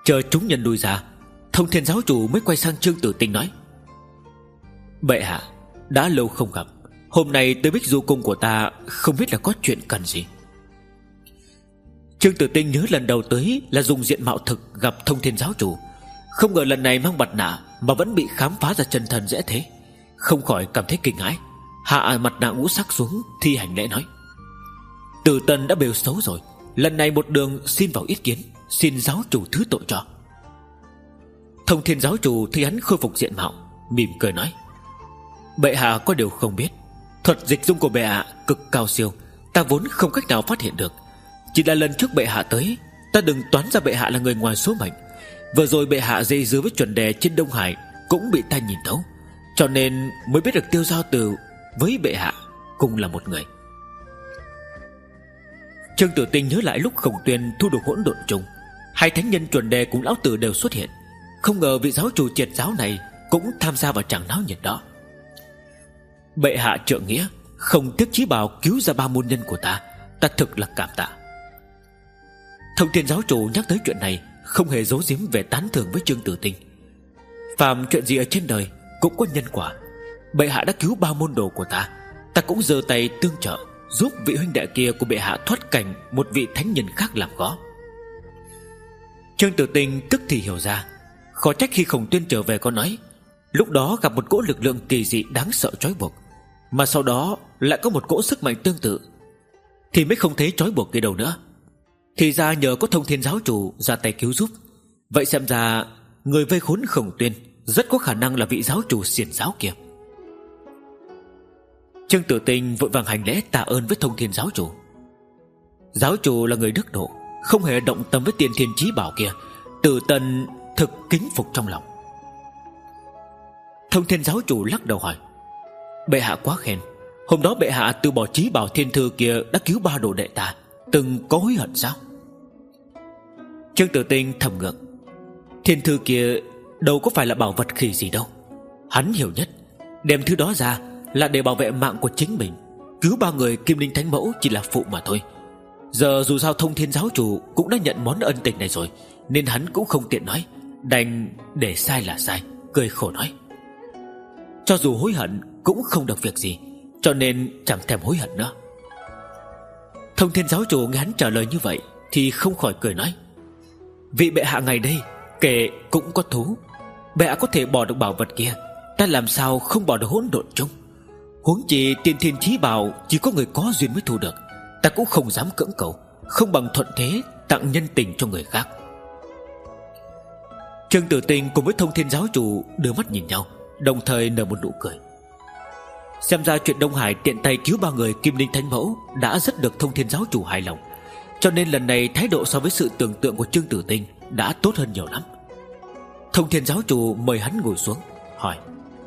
Chờ chúng nhân lui ra, Thông Thiên giáo chủ mới quay sang Trương Tử Tinh nói: Bệ hạ, đã lâu không gặp, hôm nay tới Bích Du cung của ta không biết là có chuyện cần gì. Trương Tử Tinh nhớ lần đầu tới là dùng diện mạo thực gặp Thông Thiên giáo chủ, không ngờ lần này mang mặt nạ mà vẫn bị khám phá ra chân thân dễ thế, không khỏi cảm thấy kinh hãi, hạ mặt nạ ngũ sắc xuống thi hành lễ nói: Tử Tần đã bêu xấu rồi, lần này một đường xin vào ý kiến, xin giáo chủ thứ tội cho. Thông Thiên giáo chủ thấy hắn khôi phục diện mạo, mỉm cười nói: Bệ hạ có điều không biết, thuật dịch dung của bệ hạ cực cao siêu, ta vốn không cách nào phát hiện được. Chỉ là lần trước bệ hạ tới, ta đừng toán ra bệ hạ là người ngoài số mệnh. Vừa rồi bệ hạ dây dưa với chuẩn đề trên Đông Hải cũng bị ta nhìn thấu, cho nên mới biết được Tiêu Giao Tử với bệ hạ cùng là một người. Trương Tử Tinh nhớ lại lúc Khổng Tuyên thu được hỗn độn trùng, hai thánh nhân chuẩn đề cùng lão tử đều xuất hiện, không ngờ vị giáo chủ triệt giáo này cũng tham gia vào tràng náo nhiệt đó. Bệ hạ trượng nghĩa, không tiếc chí bảo cứu ra ba môn nhân của ta, ta thực là cảm tạ. Thông Thiên giáo chủ nhắc tới chuyện này, không hề giấu giếm về tán thưởng với Trương Tử Tinh. Phàm chuyện gì ở trên đời cũng có nhân quả, bệ hạ đã cứu ba môn đồ của ta, ta cũng giơ tay tương trợ, giúp vị huynh đệ kia của bệ hạ thoát cảnh một vị thánh nhân khác làm gó. Trương Tử Tinh tức thì hiểu ra, khó trách khi Khổng Tuyên trở về có nói lúc đó gặp một cỗ lực lượng kỳ dị đáng sợ trói buộc, mà sau đó lại có một cỗ sức mạnh tương tự, thì mới không thấy trói buộc kia đâu nữa. Thì ra nhờ có Thông Thiên giáo chủ ra tay cứu giúp. Vậy xem ra người vây khốn Khổng Tuyên rất có khả năng là vị giáo chủ xiển giáo kia. Trương Tử Tinh vội vàng hành lễ tạ ơn với Thông Thiên giáo chủ. Giáo chủ là người đức độ, không hề động tâm với tiên thiên chí bảo kia, Tử Tần thực kính phục trong lòng. Thông Thiên giáo chủ lắc đầu hỏi: Bệ hạ quá khen, hôm đó bệ hạ từ bỏ chí bảo thiên thư kia đã cứu ba đồ đệ ta, từng có hối hận sao? Trương Tử Tinh thầm ngược, thiên thư kia đâu có phải là bảo vật khỉ gì đâu. Hắn hiểu nhất, đem thứ đó ra là để bảo vệ mạng của chính mình, cứu ba người Kim Linh Thánh Mẫu chỉ là phụ mà thôi. Giờ dù sao Thông Thiên giáo chủ cũng đã nhận món ân tình này rồi, nên hắn cũng không tiện nói, đành để sai là sai, cười khổ nói: Cho dù hối hận cũng không được việc gì, cho nên chẳng thèm hối hận nữa. Thông Thiên giáo chủ nghe hắn trả lời như vậy thì không khỏi cười nói: Vị bệ hạ ngày đây kể cũng có thú. Bệ hạ có thể bỏ được bảo vật kia, ta làm sao không bỏ được hỗn độn chung. Huống chi tiên thiên chí bảo chỉ có người có duyên mới thu được, ta cũng không dám cưỡng cầu, không bằng thuận thế tặng nhân tình cho người khác. Trương Tử Tinh cùng với Thông Thiên giáo chủ đưa mắt nhìn nhau, đồng thời nở một nụ cười. Xem ra chuyện Đông Hải tiện tay cứu ba người Kim Linh Thánh Mẫu đã rất được Thông Thiên giáo chủ hài lòng, cho nên lần này thái độ so với sự tưởng tượng của Trương Tử Tinh đã tốt hơn nhiều lắm. Thông Thiên giáo chủ mời hắn ngồi xuống, hỏi: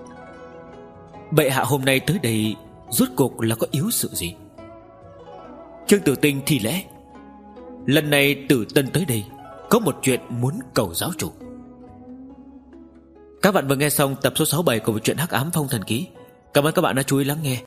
Bệ hạ hôm nay tới đây rốt cuộc là có yếu sự gì? Trương Tử Tinh thi lễ: Lần này Tử Tân tới đây có một chuyện muốn cầu giáo chủ. Các bạn vừa nghe xong tập số sáu mươi bảy của truyện Hắc Ám Phong Thần Ký. Cảm ơn các bạn đã chú ý lắng nghe.